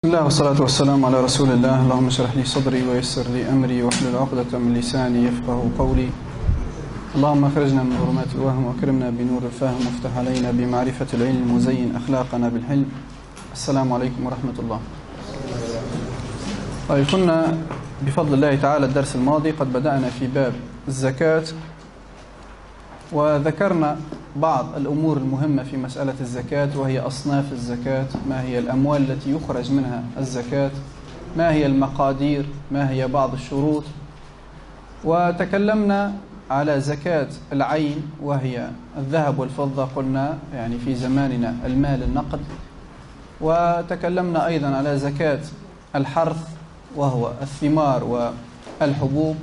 بسم الله والصلاة والسلام على رسول الله. اللهم اشرح لي صدري ويسر لي أمري واحلل عقدة من لساني يفقه قولي. اللهم اخرجنا من ظلمات الوهم واكرمنا بنور الفهم وافتح علينا بمعرفة العلم وزين أخلاقنا بالحلم. السلام عليكم ورحمة الله. طيب، كنا بفضل الله تعالى الدرس الماضي قد بدأنا في باب الزكاة، وذكرنا بعض الأمور المهمة في مسألة الزكاة، وهي أصناف الزكاة، ما هي الأموال التي يخرج منها الزكاة، ما هي المقادير، ما هي بعض الشروط. وتكلمنا على زكاة العين وهي الذهب والفضة، قلنا يعني في زماننا المال النقد. وتكلمنا أيضا على زكاة الحرث وهو الثمار والحبوب.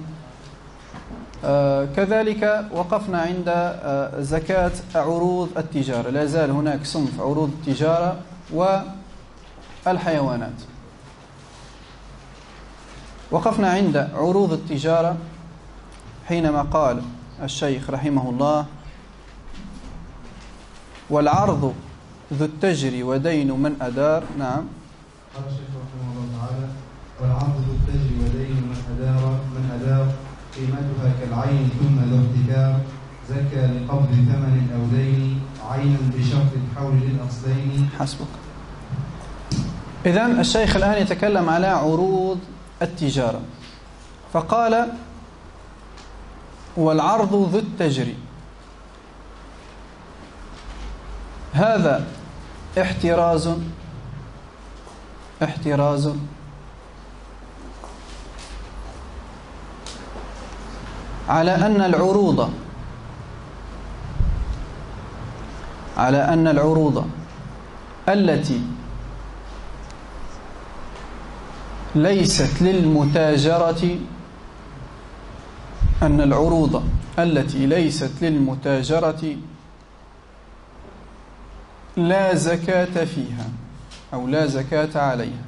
كذلك وقفنا عند زكاة عروض التجارة، لا زال هناك صنف عروض التجارة والحيوانات. وقفنا عند عروض التجارة حينما قال الشيخ رحمه الله: والعرض ذو التجر ودين من أدار. نعم، قال الشيخ رحمه الله تعالى: والعرض ذو التجر ودين من أدار قيمتها كالعين ثم ذو احتكار، زكى لقبض ثمن أو دين عينا بشرط الحول للأصلين. حسبك. إذن الشيخ الآن يتكلم على عروض التجارة، فقال: والعرض ذو التجر. هذا احتراز على أن العروض التي ليست للمتاجرة لا زكاة فيها أو لا زكاة عليها.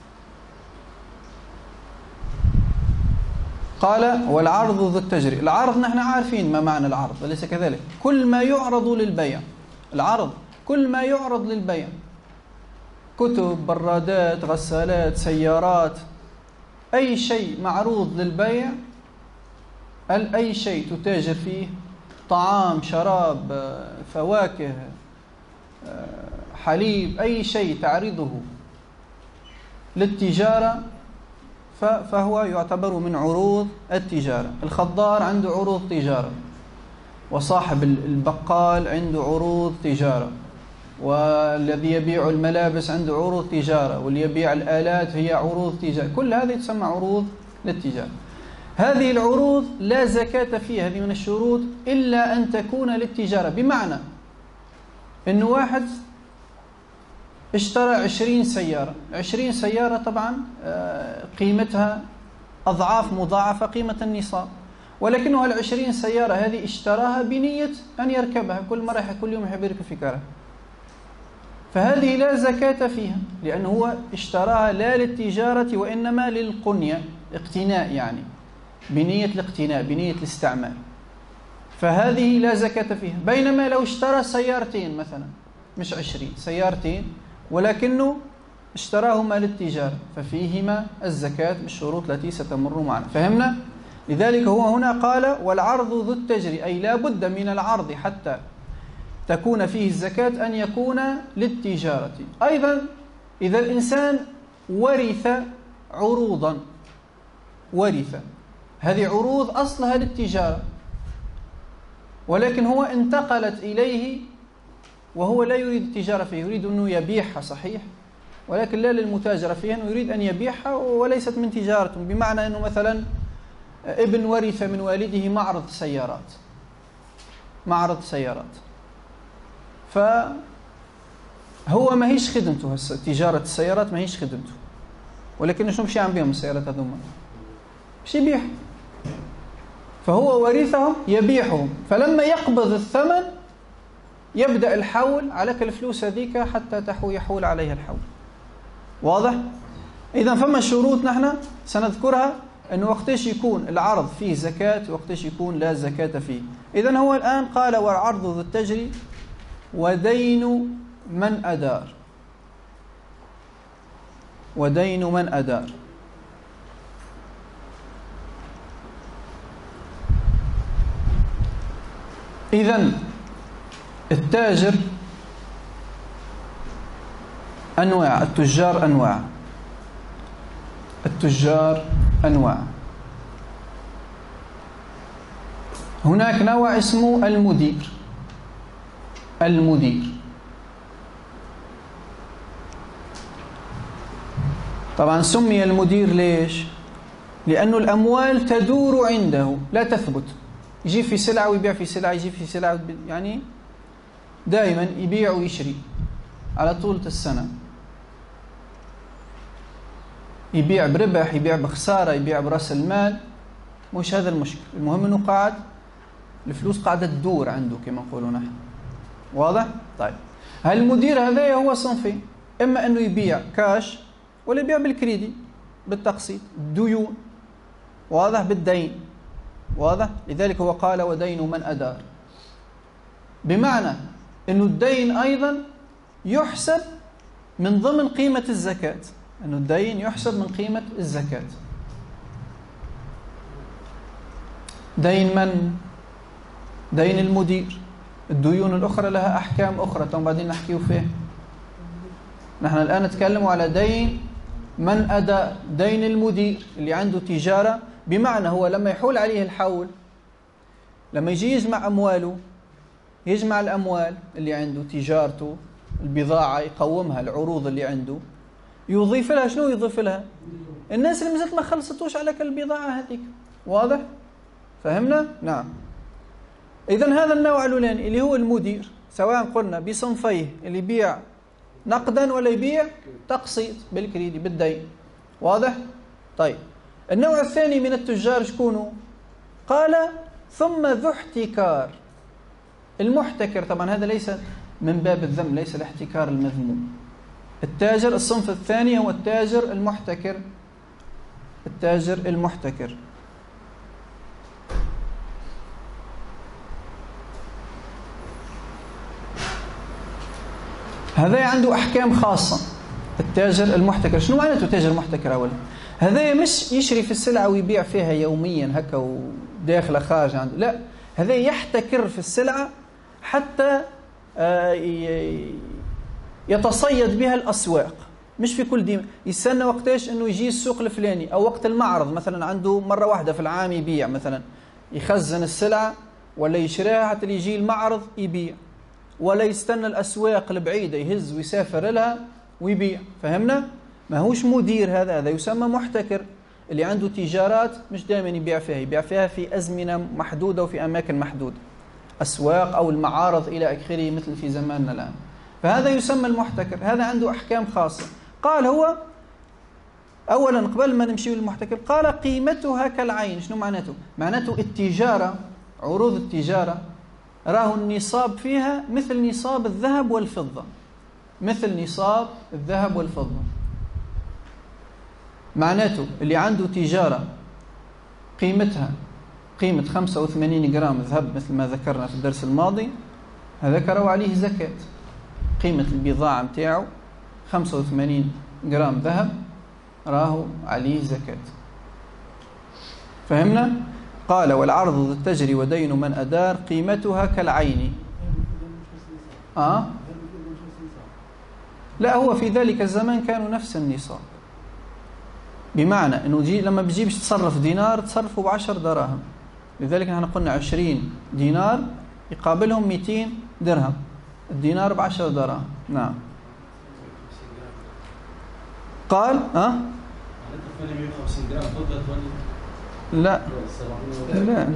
قال: والعرض ذو التجر. العرض نحن عارفين ما معنى العرض، أليس كذلك؟ كل ما يعرض للبيع. العرض كل ما يعرض للبيع، كتب، برادات، غسالات، سيارات، أي شيء معروض للبيع، أي شيء تتاجر فيه، طعام، شراب، فواكه، حليب، أي شيء تعرضه للتجارة فهو يعتبر من عروض التجارة. الخضار عنده عروض تجارة، وصاحب البقال عنده عروض تجارة، والذي يبيع الملابس عنده عروض تجارة، واللي يبيع الآلات هي عروض تجارة. كل هذه تسمى عروض للتجارة. هذه العروض لا زكاة فيها، هذه من الشروط، إلا أن تكون للتجارة. بمعنى أن واحد اشترى 20 سيارة. 20 سيارة طبعا قيمتها أضعاف مضاعفة قيمة النصاب، ولكنه 20 سيارة هذه اشتراها بنية أن يركبها كل مرة، كل يوم يحب يركب في كاره، فهذه لا زكاة فيها، لأنه هو اشتراها لا للتجارة وإنما للقنية، اقتناء، يعني بنية الاقتناء، بنية الاستعمال، فهذه لا زكاة فيها. بينما لو اشترى سيارتين مثلا، مش 20 سيارتين، ولكنه اشتراهما للتجارة، ففيهما الزكاة بالشروط التي ستمر معنا. فهمنا؟ لذلك هو هنا قال: والعرض ذو التجر، أي لا بد من العرض حتى تكون فيه الزكاة أن يكون للتجارة. أيضا إذا الإنسان ورث عروضا، هذه عروض أصلها للتجارة، ولكن هو انتقلت إليه وهو لا يريد التجارة فيه، يريد أنه يبيعها، صحيح، ولكن لا للمتاجرة فيها، أنه يريد أن يبيعها وليست من تجارته. بمعنى أنه مثلا ابن ورث من والده معرض سيارات، فهو ما هيش خدمته، تجارة السيارات ما هيش خدمته، ولكن شو مشي عم بيهم السيارات هذوما؟ مش يبيع، فهو ورثهم يبيعهم، فلما يقبض الثمن يبدأ الحول على الفلوس هذيك حتى يحول عليها الحول. واضح؟ إذا فما شروط نحن سنذكرها، أنه وقتش يكون العرض فيه زكاة وقتش يكون لا زكاة فيه. إذن هو الآن قال: والعرض ذو التجر ودين من أدار. ودين من أدار. إذن التاجر أنواع، التجار أنواع، التجار أنواع. هناك نوع اسمه المدير. المدير طبعا سمي المدير ليش؟ لأن الأموال تدور عنده لا تثبت، يجي في سلعة ويبيع في سلعة، يجي في سلعة، يعني دائما يبيع ويشري على طول السنة، يبيع بربح، يبيع بخسارة، يبيع برأس المال، مش هذا المشكل. المهم أنه قاعد الفلوس قاعدة تدور عنده كما نقولون نحن. واضح؟ طيب هالمدير هذا هو صنفين، إما أنه يبيع كاش ولا يبيع بالكريدي بالتقسيط، الديون. واضح؟ بالدين. واضح؟ لذلك هو قال ودين من أدار، بمعنى أنه الدين أيضا يحسب من ضمن قيمة الزكاة، أنه الدين يحسب من قيمة الزكاة. دين من؟ دين المدير. الديون الأخرى لها أحكام أخرى بعدين نحكيه فيه. نحن الآن نتكلم على دين من أدى، دين المدير اللي عنده تجارة، بمعنى هو لما يحول عليه الحول، لما يجي يجمع أمواله، يجمع الأموال اللي عنده، تجارته، البضاعة، يقومها، العروض اللي عنده، يضيف لها شنو؟ يضيف لها الناس اللي مازالت ما خلصتوش على البضاعة هذيك. واضح؟ فهمنا؟ نعم. إذن هذا النوع الأولاني اللي هو المدير، سواء قلنا بصنفيه، اللي يبيع نقدا ولا يبيع تقسيط بالكريدي بالدين. واضح؟ طيب النوع الثاني من التجار شكونه؟ قال ثم ذو احتكار. المحتكر طبعا هذا ليس من باب الذم، ليس الاحتكار المذموم. التاجر الصنف الثاني هو التاجر المحتكر. التاجر المحتكر هذا عنده أحكام خاصة. التاجر المحتكر شنو معناته تاجر محتكر؟ أولا هذا مش يشري في السلعة ويبيع فيها يوميا هكا وداخل خارج عنده، لا، هذا يحتكر في السلعة حتى يتصيد بها الأسواق. مش في كل ديم يستنى وقتاش أنه يجي السوق الفلاني أو وقت المعرض، مثلا عنده مرة واحدة في العام يبيع، مثلا يخزن السلعة ولا يشريها حتى يجي المعرض يبيع، ولا يستنى الأسواق البعيدة يهز ويسافر لها ويبيع. فهمنا؟ ما هوش مدير هذا يسمى محتكر، اللي عنده تجارات مش دائما يبيع فيها، يبيع فيها في أزمنة محدودة وفي أماكن محدودة، أسواق أو المعارض إلى آخره، مثل في زماننا الآن. فهذا يسمى المحتكر، هذا عنده أحكام خاصة. قال هو أولا قبل ما نمشي للمحتكر، قال قيمتها كالعين. شنو معناته؟ معناته التجارة، عروض التجارة راه النصاب فيها مثل نصاب الذهب والفضة، مثل نصاب الذهب والفضة. معناته اللي عنده تجارة قيمتها قيمة 85 جرام ذهب مثل ما ذكرنا في الدرس الماضي، هذاك راهو عليه زكاة. قيمة البضاعة متاعه 85 جرام ذهب، راهو عليه زكاة. فهمنا؟ قال والعرض ذو التجري ودين من أدار قيمتها كالعين. لا، هو في ذلك الزمان كانوا نفس النصاب، بمعنى أنه لما بجيبش تصرف دينار تصرفه ب10 دراهم. لذلك نحن قلنا 20 دينار يقابلهم 200 درهم، الدينار ب10 دراهم. نعم. قال لا لا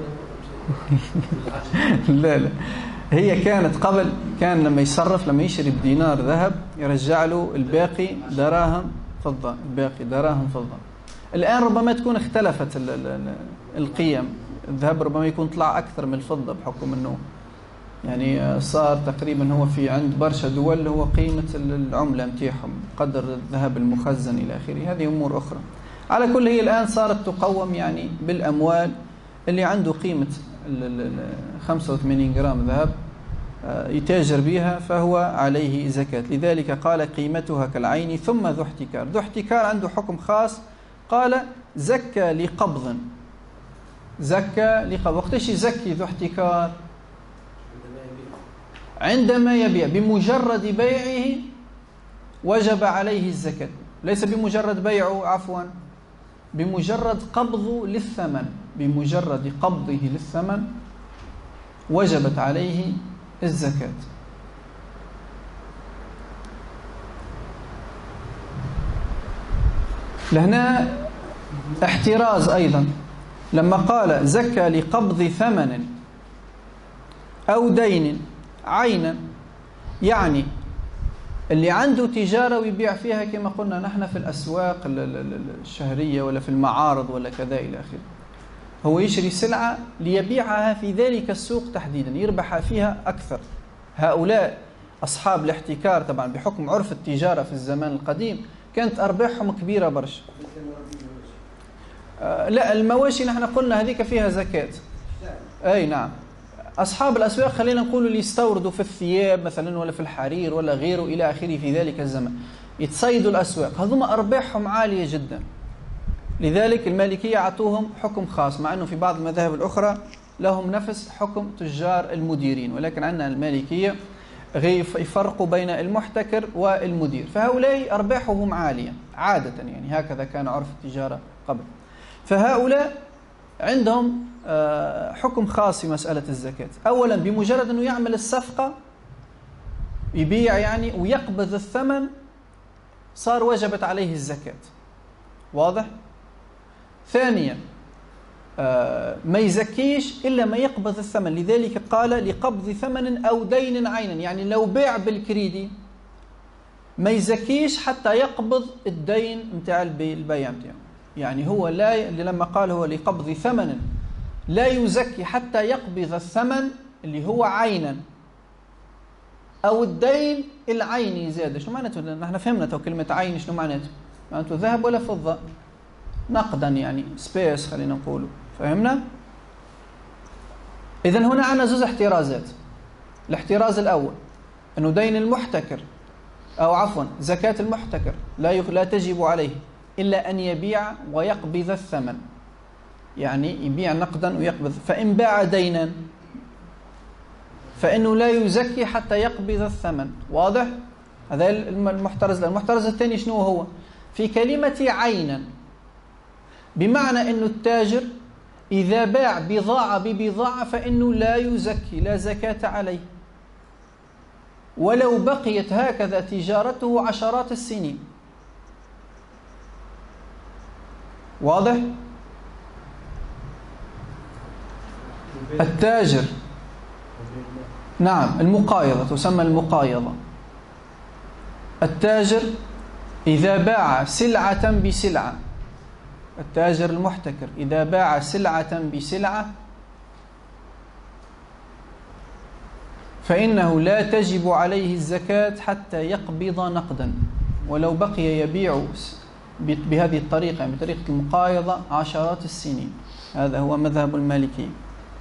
لا لا، هي كانت قبل، كان لما يصرف، لما يشري بدينار ذهب يرجع له الباقي دراهم فضة، الباقي دراهم فضة. الآن ربما تكون اختلفت القيم، الذهب ربما يكون طلع أكثر من الفضة بحكم أنه يعني صار تقريبا هو في عند برشا دول هو قيمة العملة متاعهم قدر الذهب المخزن إلى آخره. هذه أمور أخرى. على كل هي الآن صارت تقوم يعني بالأموال اللي عنده قيمة 85 جرام ذهب يتاجر بها فهو عليه زكاة. لذلك قال قيمتها كالعين ثم ذو احتكار. ذو احتكار عنده حكم خاص، قال زكى لقبض. زكى لقبض. وقتاش يزكي ذو احتكار؟ عندما يبيع. بمجرد بيعه وجب عليه الزكاة، ليس بمجرد بيعه، عفوا، بمجرد قبضه للثمن، بمجرد قبضه للثمن وجبت عليه الزكاة. لهنا احتراز أيضا لما قال زكى لقبض ثمن أو دين عينا، يعني اللي عنده تجارة ويبيع فيها كما قلنا نحن في الأسواق الشهرية ولا في المعارض ولا كذا إلى آخره، هو يشري سلعة ليبيعها في ذلك السوق تحديدا يربح فيها أكثر. هؤلاء أصحاب الاحتكار طبعا بحكم عرف التجارة في الزمان القديم كانت أرباحهم كبيرة برشا. لا، المواشي نحن قلنا هذيك فيها زكاة. أي نعم. أصحاب الأسواق خلينا نقول اللي يستوردوا في الثياب مثلا ولا في الحرير ولا غيره إلى آخره في ذلك الزمن، يتصيدوا الأسواق، هذوم أرباحهم عالية جدا. لذلك المالكية عطوهم حكم خاص، مع أنه في بعض المذاهب الأخرى لهم نفس حكم تجار المديرين، ولكن عندنا المالكية يفرقوا بين المحتكر والمدير. فهؤلاء أرباحهم عالية عادة، يعني هكذا كان عرف التجارة قبل. فهؤلاء عندهم حكم خاص في مسألة الزكاة. أولا بمجرد أنه يعمل الصفقة يبيع يعني ويقبض الثمن صار وجبت عليه الزكاة. واضح؟ ثانيا ما يزكيش إلا ما يقبض الثمن. لذلك قال لقبض ثمن أو دين عينا، يعني لو بيع بالكريدي ما يزكيش حتى يقبض الدين متاع البيع متاعه. يعني هو لا، لما قال هو لقبض ثمن لا يزكي حتى يقبض الثمن اللي هو عينا أو الدين العيني زاد. شو معناته؟ نحن فهمنا تو كلمة عين شنو معناته؟ معناته ذهب ولا فضة نقدا، يعني سبيس خلينا نقوله. فهمنا؟ إذن هنا عندنا زوج احترازات. الاحتراز الأول أنه دين المحتكر أو عفوا زكاة المحتكر لا تجب عليه إلا أن يبيع ويقبض الثمن، يعني يبيع نقدا ويقبض. فإن باع دينا فإنه لا يزكي حتى يقبض الثمن. واضح؟ هذا المحترز. المحترز الثاني شنو هو؟ في كلمة عينا، بمعنى أنه التاجر إذا باع بضاعة ببضاعة فإنه لا يزكي، لا زكاة عليه ولو بقيت هكذا تجارته عشرات السنين. واضح؟ التاجر، نعم، المقايضة تسمى المقايضة. التاجر إذا باع سلعة بسلعة، التاجر المحتكر إذا باع سلعة بسلعة فإنه لا تجب عليه الزكاة حتى يقبض نقدا ولو بقي يبيع بهذه الطريقة، يعني بطريقة المقايضة، عشرات السنين. هذا هو مذهب المالكي.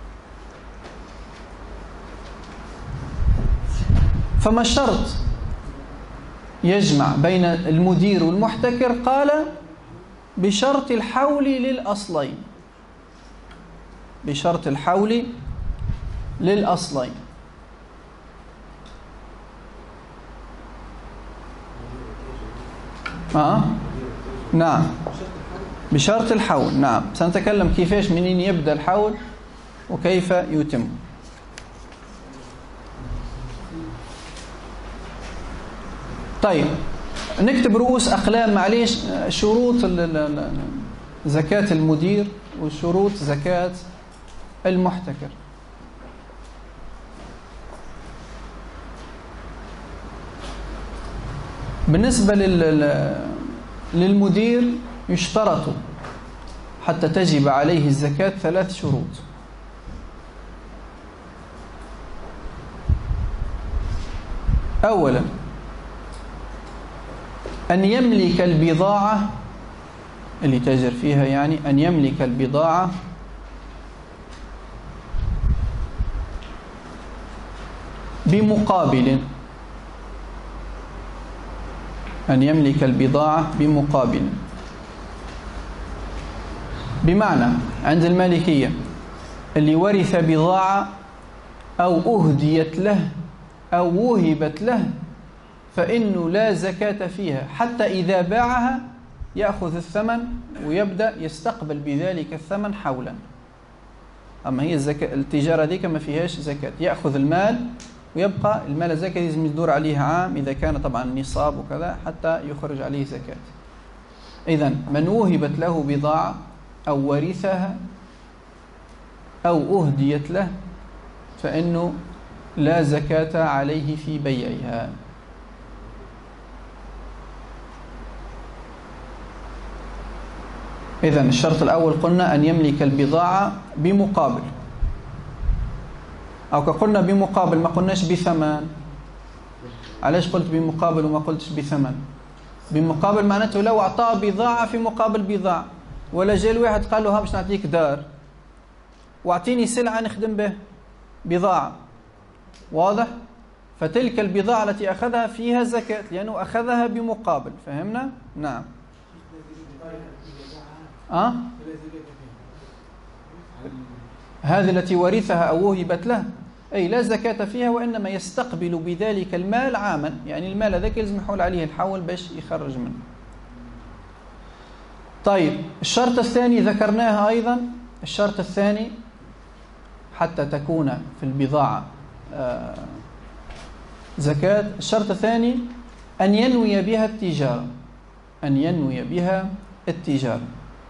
فما الشرط يجمع بين المدير والمحتكر؟ قال بشرط الحول للأصلين، بشرط الحول للأصلين. نعم، بشرط الحول. نعم، سنتكلم كيفاش منين يبدأ الحول وكيف يتم. طيب نكتب رؤوس أقلام معليش شروط زكاة المدير وشروط زكاة المحتكر. بالنسبة للمدير يشترط حتى تجب عليه الزكاة 3 شروط. أولا أن يملك البضاعة اللي تاجر فيها، يعني أن يملك البضاعة بمقابل، أن يملك البضاعة بمقابل. بمعنى عند المالكية اللي ورث بضاعة أو أهديت له أو وهبت له فإنه لا زكاة فيها حتى إذا باعها يأخذ الثمن ويبدأ يستقبل بذلك الثمن حولا. أما هي التجارة ديك ما فيهاش زكاة، يأخذ المال ويبقى المال الزكاة لازم يدور عليه عام إذا كان طبعا نصاب وكذا حتى يخرج عليه زكاة. إذن من وهبت له بضاعة أو ورثها أو أهديت له فإنه لا زكاة عليه في بيعها. إذن الشرط الأول قلنا أن يملك البضاعة بمقابل، أو كقلنا بمقابل ما قلناش بثمن. علاش قلت بمقابل وما قلتش بثمن؟ بمقابل معناته لو أعطاه بضاعة في مقابل بضاعة، ولا جاء الواحد قال له ها باش نعطيك دار واعطيني سلعة نخدم به، بضاعة، واضح؟ فتلك البضاعة التي أخذها فيها زكاة لأنه أخذها بمقابل. فهمنا؟ نعم. هذه التي ورثها أو وهبت له أي لا زكاة فيها، وإنما يستقبل بذلك المال عاما، يعني المال هذاك يلزم يحول عليه الحول باش يخرج منه. طيب الشرط الثاني ذكرناه أيضا، الشرط الثاني حتى تكون في البضاعة زكاة، الشرط الثاني أن ينوي بها التجارة، أن ينوي بها التجارة.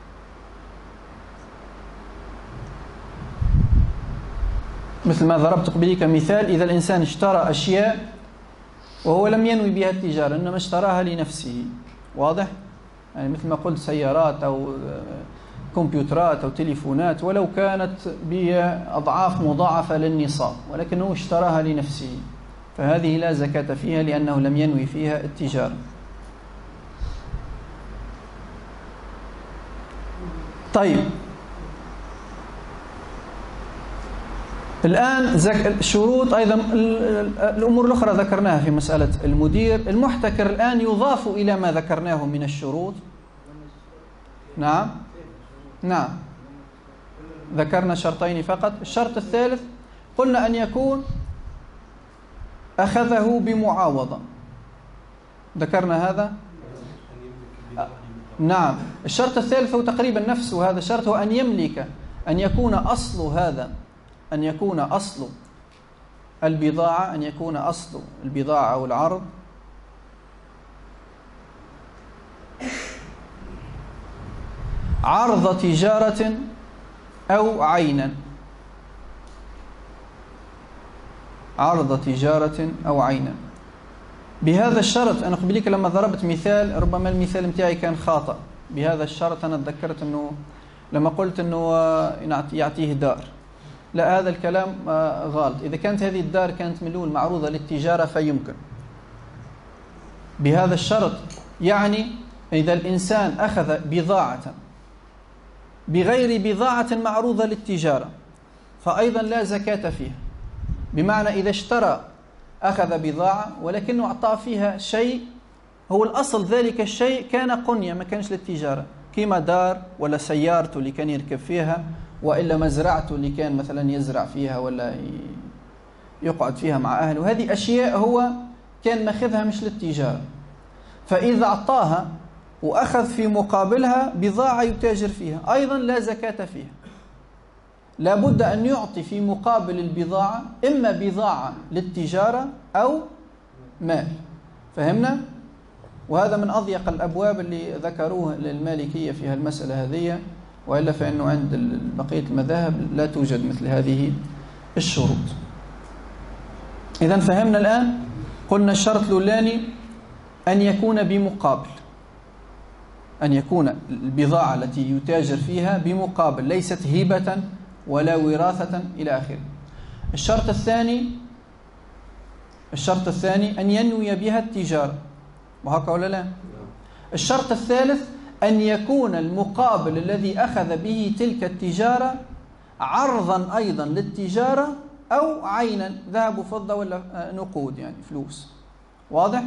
مثل ما ضربت قبلي كمثال، إذا الإنسان اشترى أشياء وهو لم ينوي بها التجارة إنما اشتراها لنفسه، واضح؟ يعني مثل ما قلت سيارات أو كمبيوترات أو تليفونات ولو كانت بأضعاف مضاعفة للنصاب ولكنه اشتراها لنفسه فهذه لا زكاة فيها لأنه لم ينوي فيها التجارة. طيب الآن شروط أيضا الأمور الأخرى ذكرناها في مسألة المدير. المحتكر الآن يضاف إلى ما ذكرناه من الشروط. نعم نعم ذكرنا شرطين فقط. الشرط الثالث قلنا أن يكون أخذه بمعاوضة، ذكرنا هذا. نعم الشرط الثالث هو تقريبا نفسه هذا الشرط، هو أن يملك، أن يكون أصل هذا، أن يكون أصل البضاعة، أن يكون أصل البضاعة أو العرض عرض تجارة أو عينا، عرض تجارة أو عينا. بهذا الشرط أنا قبليك لما ضربت مثال ربما المثال متاعي كان خاطئ. بهذا الشرط أنا تذكرت أنه لما قلت أنه يعطيه دار، لا هذا الكلام غلط. إذا كانت هذه الدار كانت ملول معروضة للتجارة فيمكن بهذا الشرط، يعني إذا الإنسان أخذ بضاعة بغير بضاعة معروضة للتجارة فأيضا لا زكاة فيها. بمعنى إذا اشترى أخذ بضاعة ولكنه أعطى فيها شيء هو الأصل ذلك الشيء كان قنية ما كانش للتجارة، كما دار ولا سيارته اللي كان يركب فيها وإلا مزرعته اللي كان مثلا يزرع فيها ولا يقعد فيها مع أهله. هذه أشياء هو كان ماخذها مش للتجارة، فإذا أعطاها وأخذ في مقابلها بضاعة يتاجر فيها أيضا لا زكاة فيها. لابد أن يعطي في مقابل البضاعة إما بضاعة للتجارة أو مال. فهمنا؟ وهذا من أضيق الأبواب اللي ذكروه للمالكية في هالمسألة هذه، وإلا فإنه عند بقية المذاهب لا توجد مثل هذه الشروط. إذن فهمنا الآن. قلنا الشرط الأولاني أن يكون بمقابل، أن يكون البضاعة التي يتاجر فيها بمقابل ليست هبة ولا وراثة إلى آخره. الشرط الثاني أن ينوي بها التجارة، وهكذا ولا لا؟ الشرط الثالث أن يكون المقابل الذي أخذ به تلك التجارة عرضا أيضا للتجارة أو عينا ذهب وفضة ولا نقود يعني فلوس. واضح؟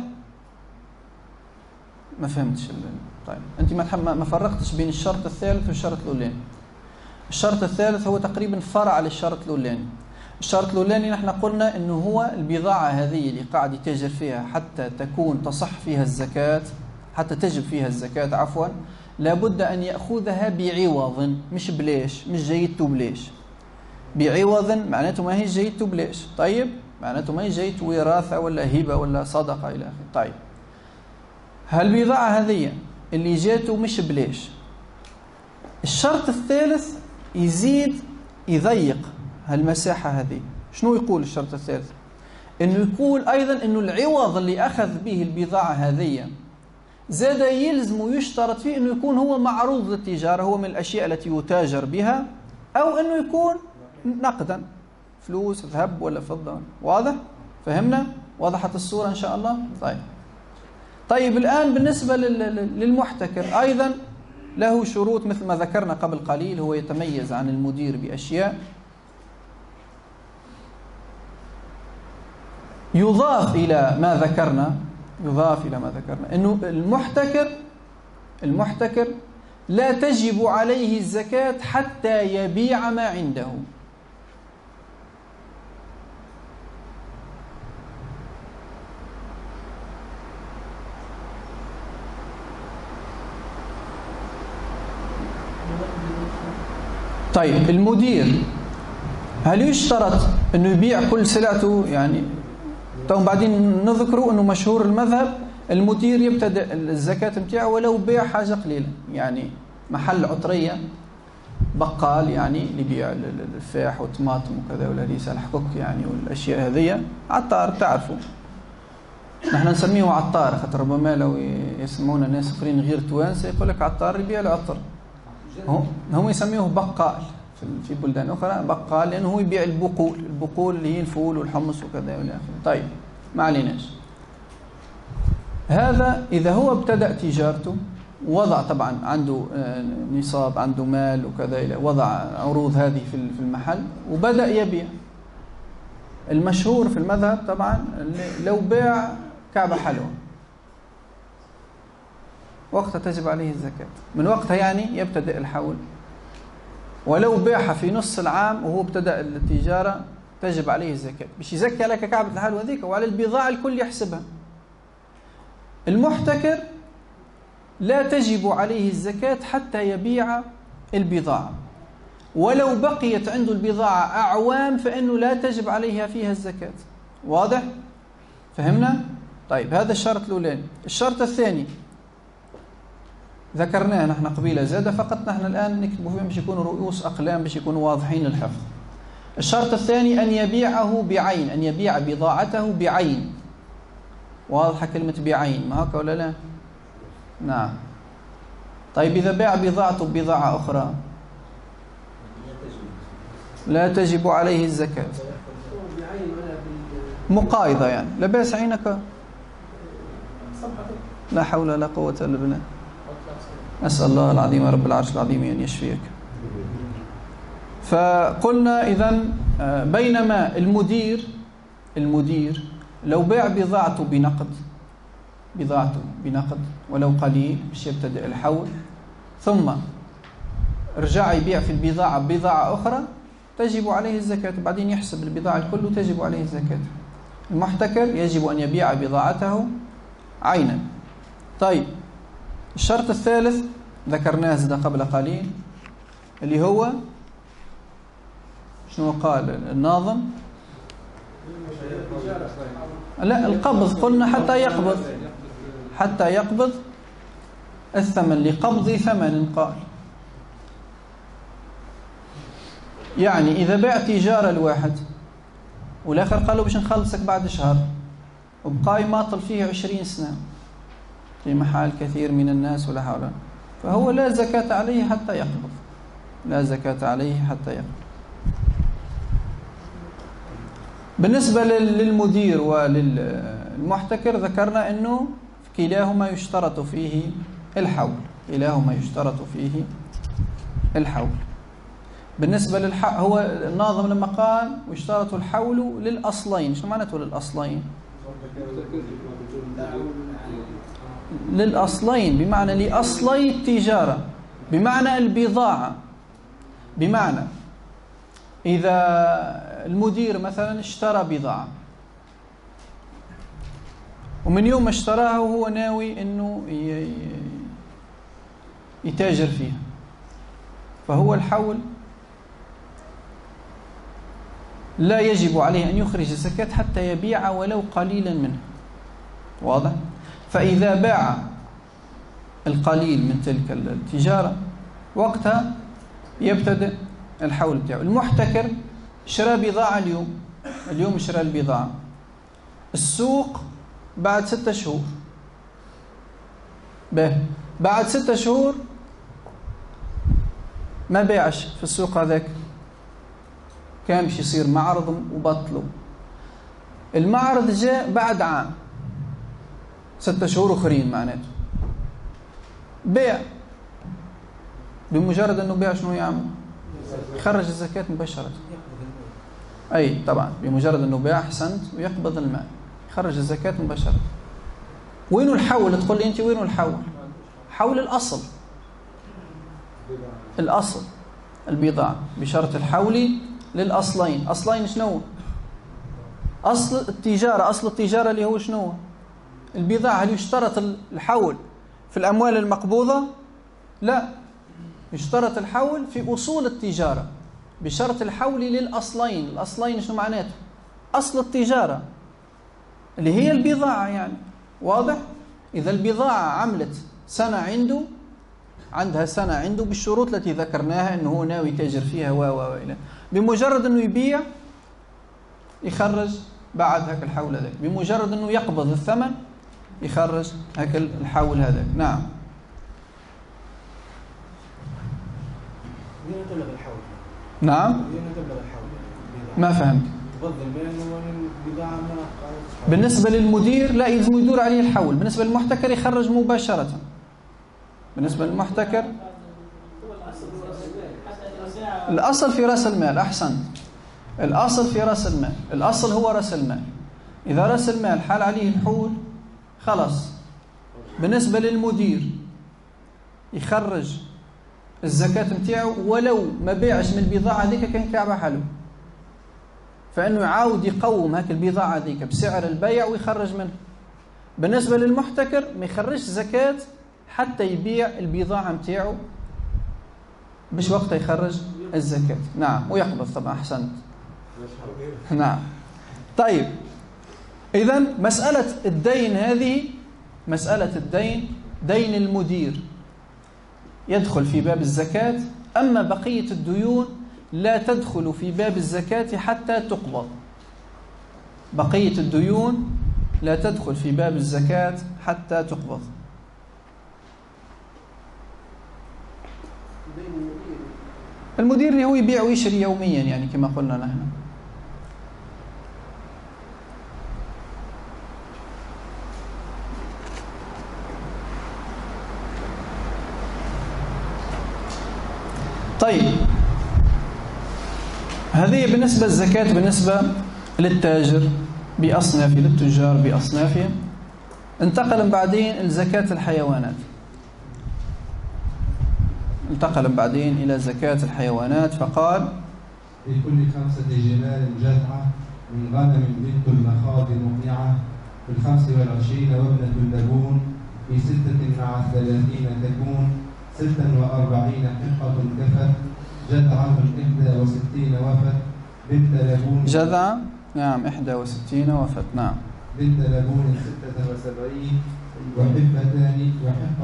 ما فهمتش. طيب أنت ما فرقتش بين الشرط الثالث والشرط الأولاني. الشرط الثالث هو تقريبا فرع للشرط الأولاني. الشرط الأولاني نحن قلنا إنه هو البضاعة هذه اللي قاعد يتاجر فيها حتى تكون تصح فيها الزكاة، حتى تجب فيها الزكاة عفوا، لابد أن يأخذها بعوض، مش بليش، مش جيدته بليش. بعوض معناته ما هي جيدته بليش. طيب معناته ما هي جيدته وراثة ولا هبة ولا صدقة إلى آخره. طيب هالبضاعة هذه اللي جاته مش بليش، الشرط الثالث يزيد يضيق هالمساحة هذه. شنو يقول الشرط الثالث؟ إنه يقول أيضا إنه العوض اللي أخذ به البضاعة هذه زاد يلزم ويشترط فيه إنه يكون هو معروض للتجارة، هو من الأشياء التي يتاجر بها، أو إنه يكون نقدا، فلوس ذهب ولا فضة. واضح؟ فهمنا؟ وضحت الصورة إن شاء الله؟ طيب الآن بالنسبة للمحتكر أيضا له شروط مثل ما ذكرنا قبل قليل. هو يتميز عن المدير بأشياء. يضاف إلى ما ذكرنا إنه المحتكر لا تجب عليه الزكاة حتى يبيع ما عنده. طيب المدير هل يشترط أنه يبيع كل سلعته؟ يعني طيب بعدين نذكروا أنه مشهور المذهب المدير يبتدأ الزكاة متاعه ولو بيع حاجة قليلة، يعني محل عطرية، بقال يعني اللي يبيع الفاح والطماطم وكذا ولا ريسة الحكوك يعني والأشياء هذه، عطار تعرفوا نحن نسميه عطار، خاطر ربما لو يسمعون الناس اخرين غير توانسه يقول لك عطار يبيع العطر، هم يسميوه بقال في بلدان أخرى بقال، لأنه هو يبيع البقول اللي هي الفول والحمص وكذا ولا آخره. طيب ما عليناش. هذا إذا هو ابتدأ تجارته وضع طبعا عنده نصاب، عنده مال وكذا، وضع عروض هذه في المحل وبدأ يبيع. المشهور في المذهب طبعا لو بيع كعبة حلوة وقتها تجب عليه الزكاة، من وقتها يعني يبتدأ الحول. ولو بيعها في نص العام وهو ابتدأ التجارة تجب عليه الزكاة، مش يزكى لك كعبة الحلوة ذيك، وعلى البضاعة الكل يحسبها. المحتكر لا تجب عليه الزكاة حتى يبيع البضاعة، ولو بقيت عنده البضاعة أعوام فإنه لا تجب عليها فيها الزكاة. واضح؟ فهمنا؟ طيب هذا الشرط الأولاني. الشرط الثاني ذكرناه نحن قبيلة زادة، فقط نحن الآن نكتبه فيهم باش يكونوا رؤوس أقلام باش يكونوا واضحين للحفظ. الشرط الثاني أن يبيعه بعين، أن يبيع بضاعته بعين. واضحة كلمة بعين ما هكا ولا لا؟ نعم. طيب إذا باع بضاعته ببضاعة أخرى لا تجب عليه الزكاة. مقايضة يعني لباس عينك، لا حول ولا قوة إلا بالله. أسأل الله العظيم رب العرش العظيم أن يشفيك. فقلنا إذن بينما المدير لو باع بضاعته بنقد ولو قليل باش يبتدئ الحول، ثم رجع يبيع في البضاعة بضاعة أخرى تجب عليه الزكاة، بعدين يحسب البضاعة الكل وتجب عليه الزكاة. المحتكر يجب أن يبيع بضاعته عينا. طيب الشرط الثالث ذكرناه زاد قبل قليل، اللي هو شنو قال الناظم؟ لا القبض، قلنا حتى يقبض الثمن، لقبض ثمن قال. يعني إذا باع تجارة الواحد والآخر قال له باش نخلصك بعد شهر وبقى يماطل فيه 20 سنة في محال كثير من الناس ولا حول، فهو لا زكاة عليه حتى يقبض، لا زكاة عليه حتى يقبض. بالنسبة للمدير وللمحتكر ذكرنا أنه كلاهما يشترط فيه الحول، بالنسبة هو الناظم لما قال واشترطوا الحول للأصلين، شو معناته للأصلين؟ للأصلين بمعنى لأصلي التجارة، بمعنى البضاعة. بمعنى إذا المدير مثلا اشترى بضاعة ومن يوم ما اشتراها وهو ناوي أنه يتاجر فيها، فهو الحول لا يجب عليه أن يخرج الزكاة حتى يبيع ولو قليلا منه. واضح؟ فإذا باع القليل من تلك التجارة وقتها يبتدئ الحول بتاعه. المحتكر شرى بضاعة اليوم شرى البضاعة، السوق بعد 6 شهور، بعد 6 شهور ما بيعش في السوق هذاك، كان باش يصير معرض وبطلوا. المعرض جاء بعد عام، 6 شهور أخرين معناته بيع. بمجرد أنه بيع شنو يعمل؟ يخرج الزكاة مباشرة. أي طبعا بمجرد أنه بيع أحسنت ويقبض المال يخرج الزكاة مباشرة. وينه الحول؟ تقول لي أنت وينه الحول؟ حول الأصل البضاعة بشرط الحول للأصلين. أصلين شنو؟ أصل التجارة اللي هو شنو؟ البضاعة. هل يشترط الحول في الأموال المقبوضة؟ لا، يشترط الحول في أصول التجارة بشرط الحول للأصلين. الأصلين شنو معناته؟ أصل التجارة اللي هي البضاعة يعني. واضح؟ إذا البضاعة عملت سنة عندها سنة عنده بالشروط التي ذكرناها أنه هو ناوي يتاجر فيها وإلى، بمجرد أنه يبيع يخرج بعد هاك الحول هذاك، بمجرد أنه يقبض الثمن يخرج هاك الحول هذاك. نعم. وين تبلغ الحول؟ نعم. وين تبلغ الحول؟ ما فهمت. بالنسبة للمدير لا يلزم يدور عليه الحول، بالنسبة للمحتكر يخرج مباشرة. بالنسبة للمحتكر الأصل في رأس المال. أحسنت، الأصل في رأس المال، الأصل هو رأس المال. إذا رأس المال حال عليه الحول خلاص. بالنسبة للمدير يخرج الزكاة متاعه ولو ما بيعش من البضاعة ذيك كان كعبة حلو، فإنه يعاود يقوم هاك البضاعة ذيك بسعر البيع ويخرج منه. بالنسبة للمحتكر ما يخرجش زكاة حتى يبيع البضاعة متاعه باش وقتها يخرج الزكاة. نعم، ويقبض طبعا. أحسنت. نعم. طيب، إذن مسألة الدين هذه، مسألة الدين، دين المدير يدخل في باب الزكاة، أما بقية الديون لا تدخل في باب الزكاة حتى تقبض. بقية الديون لا تدخل في باب الزكاة حتى تقبض. المدير اللي هو يبيع ويشري يوميا يعني كما قلنا نحن. طيب، هذه بالنسبة للزكاة بالنسبة للتاجر بأصنافه، للتجار بأصنافه. انتقل بعدين لزكاة الحيوانات. انتقل بعدين إلى زكاة الحيوانات فقال: لكل 5 جمال جذعة من غنم بنت المخاض مقنعة، في 25 وابنة اللبون، في 36 تكون، 46 حقة كفت، جذعة 61 وفت، بنت لبون جذعة نعم 61 وفت. نعم. بنت لبون 76، وحقتان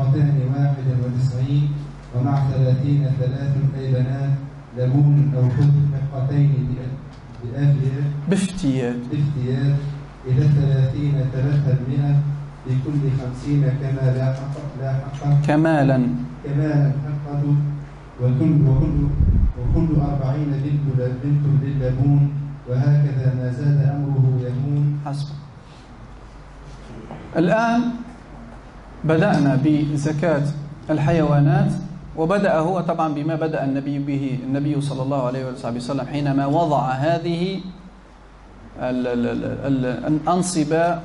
91، ومع 30 3 أي بنات لبون أو خذ حقتين بافتيات إلى 30 3 100، لكل 50 كما لا حق كمالا حقة، وكل 40 بنت للبون، وهكذا ما زاد أمره يكون. حسب. الآن بدأنا بزكاة الحيوانات وبدأ هو طبعا بما بدأ النبي به، النبي صلى الله عليه وسلم حينما وضع هذه الأنصبة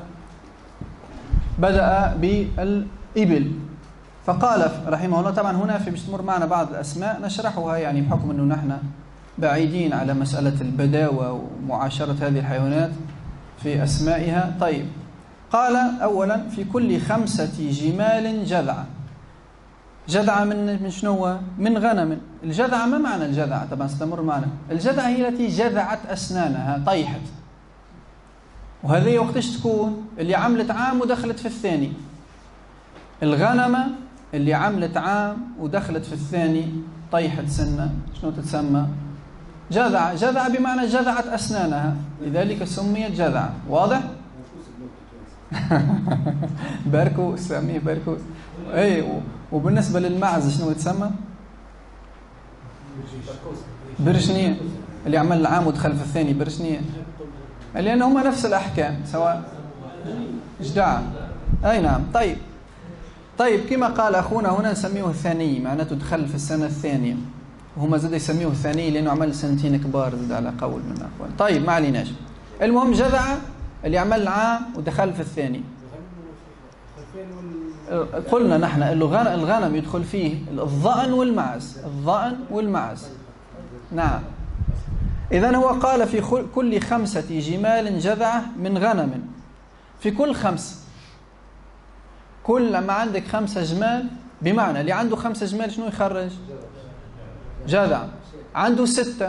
بدأ بالإبل. فقال رحمه الله، طبعا هنا في مستمر معنا بعض الأسماء نشرحها يعني بحكم أنه نحن بعيدين على مسألة البداوة ومعاشرة هذه الحيوانات في أسمائها. طيب، قال أولا في كل 5 جمال جذعة. جذعة من شنو؟ من غنم. الجذعة ما معنى الجذعة؟ طبعا استمر معنا. الجذعة هي التي جذعت أسنانها، طيحت. وهذه وقتش تكون؟ اللي عملت عام ودخلت في الثاني. الغنمة اللي عملت عام ودخلت في الثاني طيحت سنة، شنو تتسمى؟ جذعة. جذعة بمعنى جذعت أسنانها، لذلك سميت جذعة. واضح؟ باركو ساميه باركو. اي، وبالنسبة للمعز شنو يتسمى؟ برشنية. اللي عمل العام ودخل في الثاني برشنية، لأن هما نفس الأحكام سواء جدعة. أي نعم. طيب كما قال أخونا هنا نسميه الثاني، معناته دخل في السنة الثانية، وهما زاد يسميه الثاني لأنه عمل سنتين كبار، زاد على قول من أخوان. طيب ما عليناش. المهم جذعة اللي عمل العام ودخل في الثاني. قلنا نحن الغنم يدخل فيه الضأن والمعز، الضأن والمعز. نعم. إذن هو قال في كل 5 جمال جذعة من غنم. في كل 5، كل ما عندك 5 جمال، بمعنى اللي عنده 5 جمال شنو يخرج؟ جذع. عنده 6،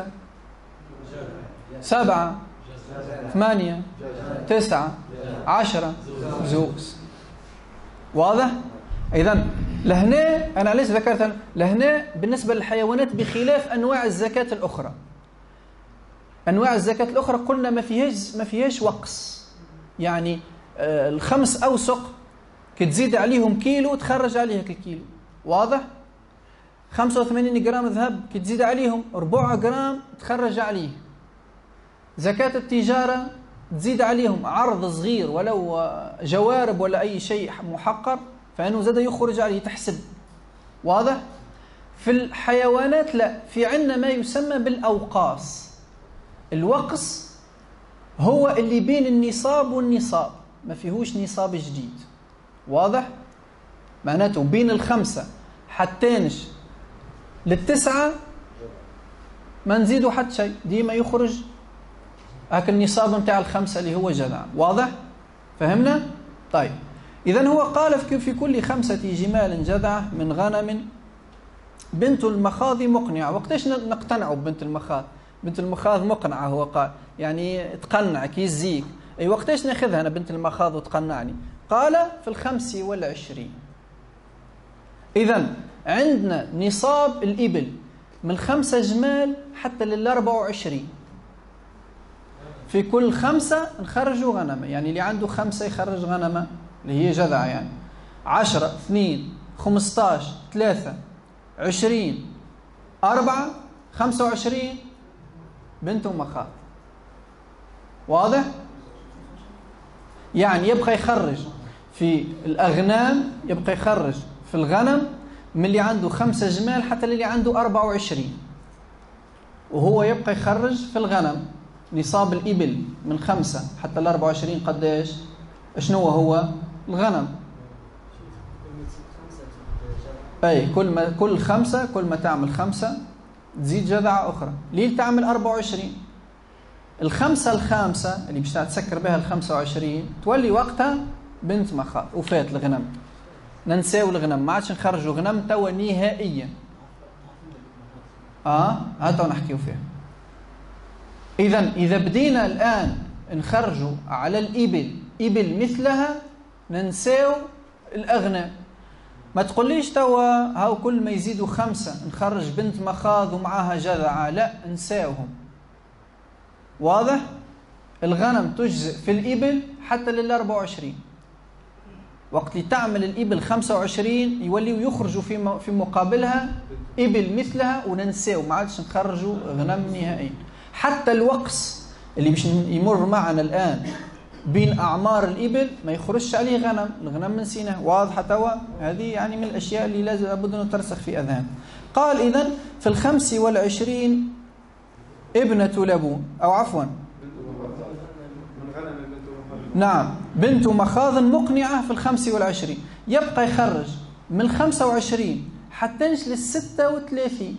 7، 8، 9، 10 زوز. واضح؟ إذن لهنا أنا ليش ذكرت لهنا بالنسبة للحيوانات بخلاف أنواع الزكاة الأخرى. أنواع الزكاة الأخرى قلنا ما فيهاش وقص، يعني 5 أوسق كتزيد عليهم كيلو تخرج عليها الكيلو. واضح؟ 85 جرام ذهب كتزيد عليهم 4 جرام تخرج عليه. زكاة التجارة تزيد عليهم عرض صغير ولو جوارب ولا أي شيء محقر، فإنه زاد يخرج عليه تحسب. واضح؟ في الحيوانات لا، في عندنا ما يسمى بالأوقاص. الوقص هو اللي بين النصاب والنصاب، ما فيهوش نصاب جديد. واضح؟ معناته بين 5 حتىنش 9 ما نزيدوا حتى شيء، ديما يخرج هاك النصاب متاع 5 اللي هو جذع. واضح؟ فهمنا؟ طيب، إذن هو قال في كل 5 جمال جذعة من غنم بنت المخاض مقنعة. وقتاش نقتنعوا ببنت المخاض؟ بنت المخاض مقنعة، هو قال يعني تقنعك يزيك. أي وقتاش ناخذها أنا بنت المخاض وتقنعني؟ قال في 25. إذن عندنا نصاب الإبل من 5 جمال حتى 24. في كل 5 نخرجوا غنمة، يعني اللي عنده 5 يخرج غنمة اللي هي جذعة، يعني 10، 2، 15، 3، 20، 4، 25 بنت مخاض. واضح؟ يعني يبقى يخرج في الأغنام، يبقى يخرج في الغنم من اللي عنده 5 جمال حتى اللي عنده 24، وهو يبقى يخرج في الغنم نصاب الإبل من 5 حتى 24. قداش؟ شنو هو الغنم؟ أي كل 5 كل ما تعمل 5 تزيد جذعة أخرى لين تعمل 24. الخامسة اللي باش تسكر بها 25 تولي وقتها بنت مخاض وفات الغنم. ننساو الغنم، ما عادش نخرجوا غنم توا نهائيا. هاتوا نحكيو فيها. إذا بدينا الآن نخرجوا على الإبل إبل مثلها، ننساو الأغنام. ما تقوليش توا هاو كل ما يزيدوا 5 نخرج بنت مخاض ومعاها جذعة، لا نساوهم. واضح؟ الغنم تجزئ في الإبل حتى 24. وقت اللي تعمل الإبل 25 يوليوا يخرجوا في مقابلها إبل مثلها، وننساو ما عادش نخرجوا غنم نهائيا. حتى الوقص اللي باش يمر معنا الآن بين أعمار الإبل ما يخرجش عليه غنم، الغنم من سيناء، واضحة توا؟ هذه يعني من الأشياء اللي لازم لابد أن ترسخ في أذهان. قال إذن في 25 ابنة لبون، أو عفوا نعم بنت مخاض مقنعة في 25، يبقى يخرج من 25 حتى نجل 36،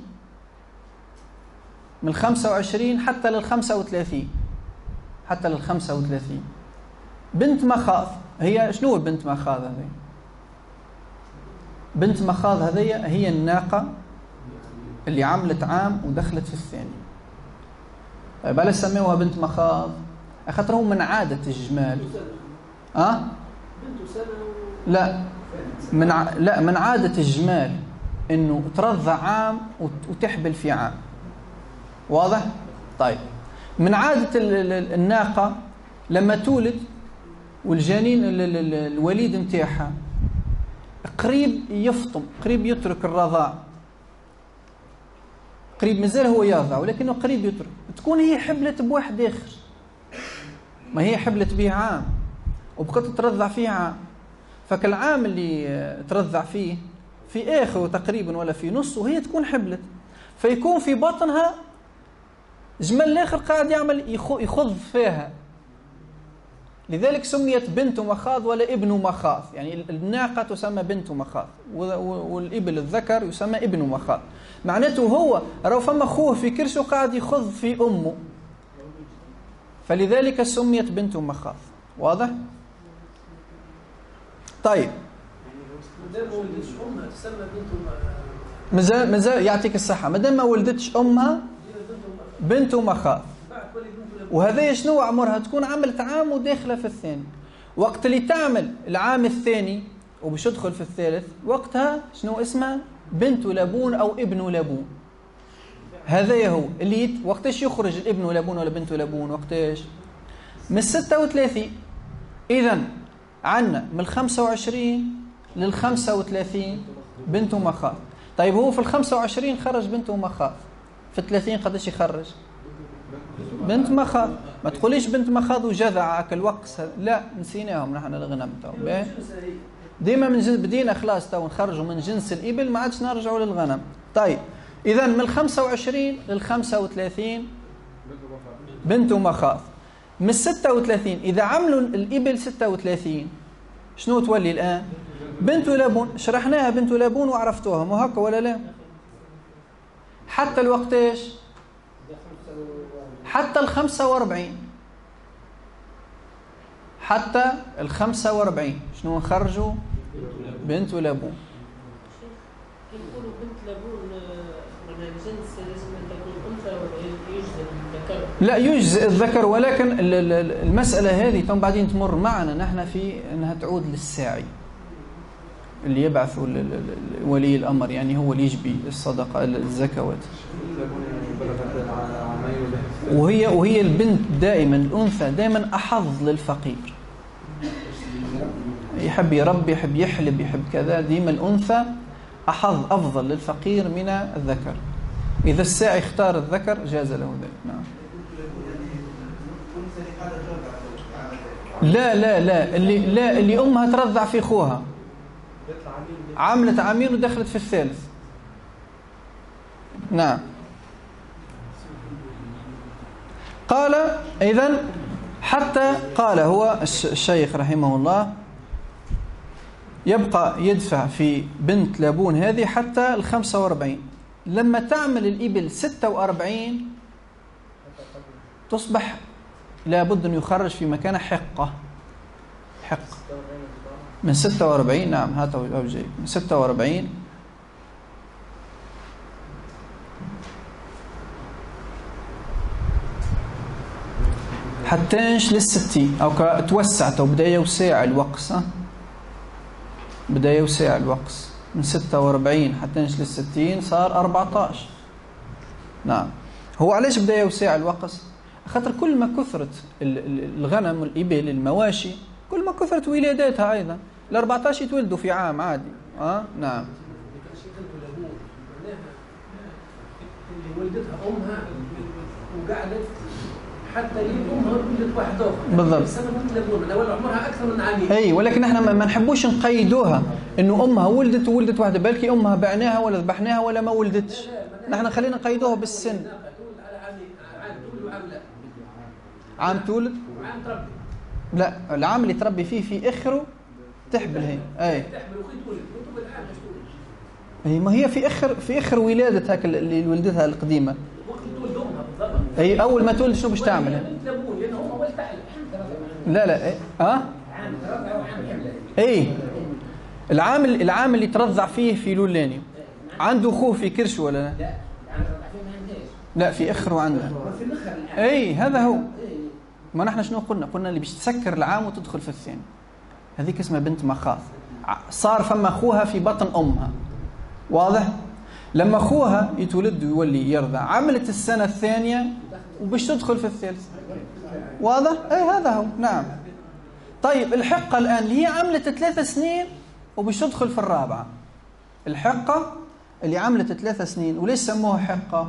من 25 حتى لل 35، حتى لل 35 بنت مخاض. هي شنو بنت مخاض هذه؟ بنت مخاض هذه هي الناقة اللي عملت عام ودخلت في الثاني. طيب هل سموها بنت مخاض؟ أخطره من عادة الجمال. بنت سنة لا من عادة الجمال إنه ترضع عام وتحبل في عام. واضح؟ طيب من عادة الناقة لما تولد والجنين الوليد متاعها قريب يفطم، قريب يترك الرضاع، قريب مازال هو يرضع ولكنه قريب يترك، تكون هي حبلت بواحد آخر، ما هي حبلت به عام وبقت ترضع فيه عام، فكالعام اللي ترضع فيه في آخره تقريبا ولا في نصه وهي تكون حبلت، فيكون في بطنها جمل الآخر قاعد يعمل يخض فيها، لذلك سميت بنت مخاض ولا ابن مخاض. يعني الناقة تسمى بنت مخاض والإبل الذكر يسمى ابن مخاض، معناته هو راه فما أخوه في كرشه قاعد يخض في أمه، فلذلك سميت بنت مخاض. واضح؟ طيب مازال يعطيك الصحة، مادام ما ولدتش أمها بنت مخاض. وهذا شنو عمرها؟ تكون عملت عام وداخلة في الثاني. وقت اللي تعمل العام الثاني وبش تدخل في الثالث وقتها شنو اسمها؟ بنت لبون أو ابن لبون. هذا هو اللي وقتاش يخرج الابن لبون ولا بنت لبون؟ وقتاش؟ من 36. إذن عنا من 25 لل 35 بنت مخاض. طيب هو في 25 خرج بنت مخاض، في 30 قداش يخرج؟ بنت مخاض. ما تقوليش بنت مخاض وجذع كالوقس، لا نسيناهم نحن الغنم تو. ديما من جنس بدينا خلاص تو نخرجوا من جنس الإبل ما عادش نرجعوا للغنم. طيب إذا من 25 لل 35 بنت مخاض. من 36 إذا عملوا الإبل 36 شنو تولي الآن؟ بنت لبون. شرحناها بنت لبون وعرفتوها مو هكا ولا لا؟ حتى الوقتاش؟ حتى ال 45. حتى ال 45 شنو نخرجوا؟ بنت لبون. يقولوا بنت لبون من الجنس لازم أن تكون أنثى ولا يجزئ الذكر؟ لا يجزئ الذكر، ولكن المسألة هذه ثم بعدين تمر معنا نحن في أنها تعود للساعي اللي يبعث ولي الأمر، يعني هو اللي يجبي الصدقة الزكوات. وهي البنت دائما الأنثى دائما أحظ للفقير، يحب يربي يحب يحلب يحب كذا، دائما الأنثى أحظ أفضل للفقير من الذكر. إذا الساعي اختار الذكر جاز له ذلك. نعم. لا اللي أمها ترضع في أخوها، عملت عامين ودخلت في الثالث. نعم. قال إذن حتى قال هو الشيخ رحمه الله يبقى يدفع في بنت لبون هذه حتى ال 45. لما تعمل الإبل 46 تصبح لابد أن يخرج في مكان حقة من 46. نعم هذا هو الجيد. من 46 حتى لل60 أو توسعت أو بدأ يوسع الوقس. بدأ يوسع الوقس من 46 حتى لل60 صار 14. نعم. هو علاش بدأ يوسع الوقس؟ خاطر كل ما كثرت الغنم والإبل المواشي كل ما كثرت ولاداتها أيضا. ال14 يتولدوا في عام عادي. نعم. اللي ولدتها أمها وقعدت حتى أمها ولدت واحد آخر بالضبط. سنة بنت لابون ولا عمرها أكثر من عامين. أي ولكن احنا ما نحبوش نقيدوها إنه أمها ولدت وولدت واحدة، بلكي أمها بعناها ولا ذبحناها ولا ما ولدتش. نحن خلينا نقيدوها بالسن. عام تولد وعام تربي. لا، العام اللي تربي فيه في إخره تحبل هي. أي تحمل وخي تولد وتولد العام باش تولد. هي ما هي في إخر ولادة هاك اللي ولدتها القديمة. وقت تولد أمها بالضبط. أي أول ما تولد شو باش تعمل؟ بنت لابون لأن هم أول تحل. لا لا عام ترضع وعام حمل. اي العام اللي ترضع فيه في لولاني عنده اخوه في كرش ولا لا؟ لا العام ترضع فيه ما عندهاش. لا في اخره عنده. في الآخر العام. اي هذا هو. ما نحن شنو قلنا اللي باش تسكر العام وتدخل في الثاني، هذيك اسمها بنت مخاض. صار فما اخوها في بطن امها، واضح؟ لما اخوها يتولد ويولي يرضع عملت السنه الثانيه وباش تدخل في الثالث، واضح؟ اي هذا هو. نعم. طيب الحقة الآن اللي هي عملت 3 سنين وباش تدخل في الرابعة، الحقة اللي عملت 3 سنين وليش سموها حقة؟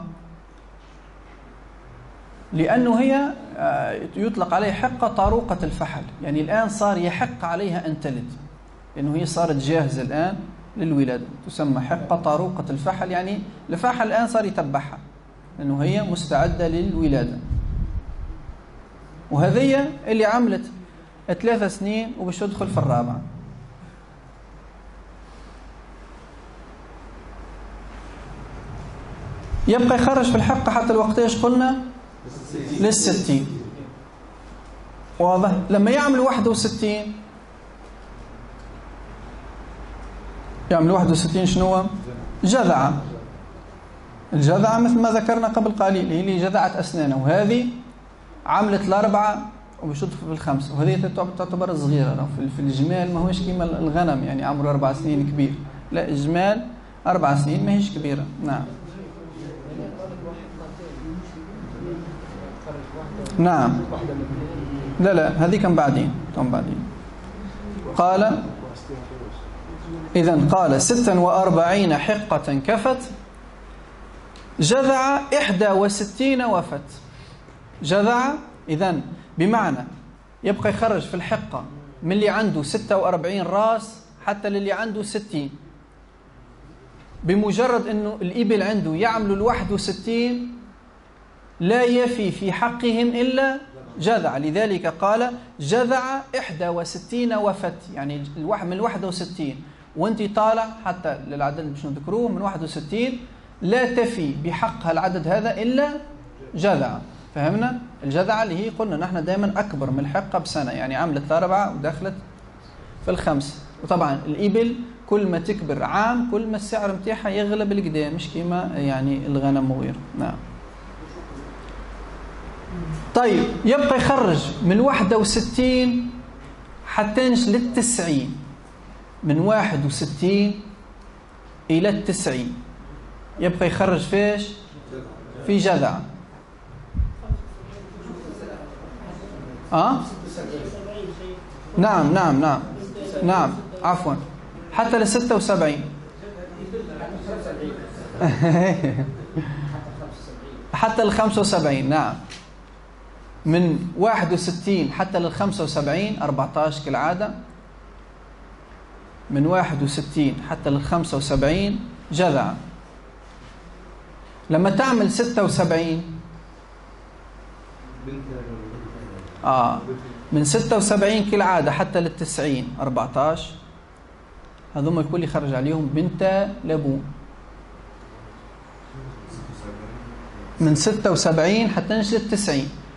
لأنه هي يطلق عليها حقة طاروقة الفحل، يعني الآن صار يحق عليها أن تلد، لأنه هي صارت جاهزة الآن للولادة، تسمى حقة طاروقة الفحل، يعني الفحل الآن صار يتبعها لأنه هي مستعدة للولادة. وهذه اللي عملت 3 سنين وباش تدخل في الرابعة. يبقى يخرج في الحقة حتى الوقت ايش قلنا؟ لل60. واضح؟ لما يعمل 61 يعمل 61 شنو؟ جذعة. الجذعة مثل ما ذكرنا قبل قليل هي اللي جذعت أسنانه، وهذه عملت الأربعة وباش تدخل في ال5، وهذه تعتبر صغيرة. في الجمال ما هوش كيما الغنم يعني عمره 4 سنين كبير، لا الجمال 4 سنين ما هيش كبيرة. نعم نعم. لا هذه كان بعدين قال إذن قال 46 حقة كفت، جذع 61 وفت. جذع إذن بمعنى يبقى يخرج في الحقة من اللي عنده 46 راس حتى للي عنده 60. بمجرد أنه الإبل عنده يعملوا 61 لا يفي في حقهم إلا جذع، لذلك قال جذع 61 وفت، يعني من 61 وانت طالع حتى للعدد اللي باش نذكروه من 61 لا تفي بحق العدد هذا إلا جذع. فهمنا؟ الجذعة اللي هي قلنا نحن دائما أكبر من الحقة بسنة، يعني عملت 4 ودخلت في ال5. وطبعا الإبل كل ما تكبر عام كل ما السعر متاعها يغلب القدام، مش كيما يعني الغنم وغيره. نعم. طيب يبقى يخرج من 61 حتى لل90، من 61 إلى 90 يبقى يخرج فيش؟ في جذع. نعم عفوا، حتى ل76 حتى ل75. نعم، من 61 حتى ل75 14 كالعادة، من 61 حتى ل75 جذع. لما تعمل 76 من 76 كالعادة حتى ل90 14، هذوما الكل يخرج عليهم بنت لبون. من 76 حتى نجي ل90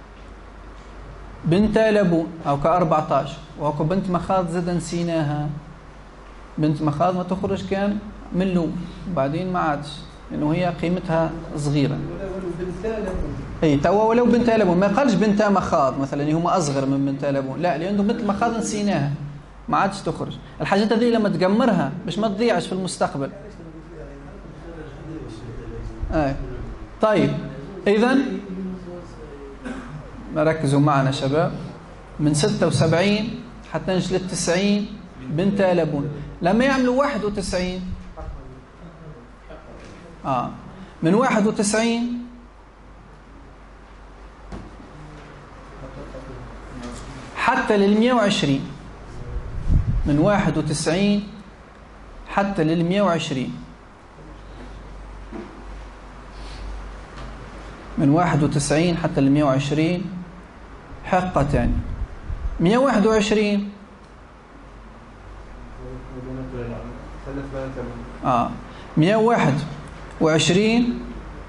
بنت لبون أو ك14. وهكو بنت مخاض زاد نسيناها، بنت مخاض ما تخرج كان من لون وبعدين ما عادش لأنه هي قيمتها صغيرة. اي توا ولو بنت لبون، ما قالش بنت مخاض مثلا هما أصغر من بنت لبون، لا، لأنه بنت مخاض نسيناها ما عادش تخرج. الحاجات هذه لما تقمرها باش ما تضيعش في المستقبل. طيب إذن ركزوا معنا شباب، من 76 حتى نجي ل90 بنت لبون. لما يعملوا 91 من 91 حتى لل 120. من 91 حتى لل 120. من 91 حتى لل 120 حقتان. 121 121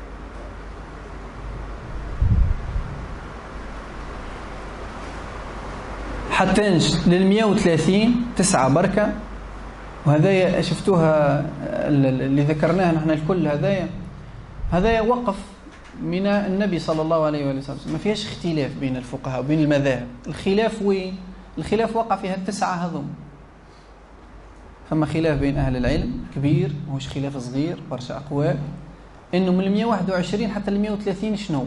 حتى لل 130 9 بركة. وهذا شفتوها اللي ذكرناها نحن الكل، هذايا وقف من النبي صلى الله عليه وسلم، ما فيهاش اختلاف بين الفقهاء وبين المذاهب. الخلاف وين؟ الخلاف وقع فيها التسعة هذم. فما خلاف بين أهل العلم كبير، ماهوش خلاف صغير، برشا أقوال إنه من 121 حتى 130 شنو؟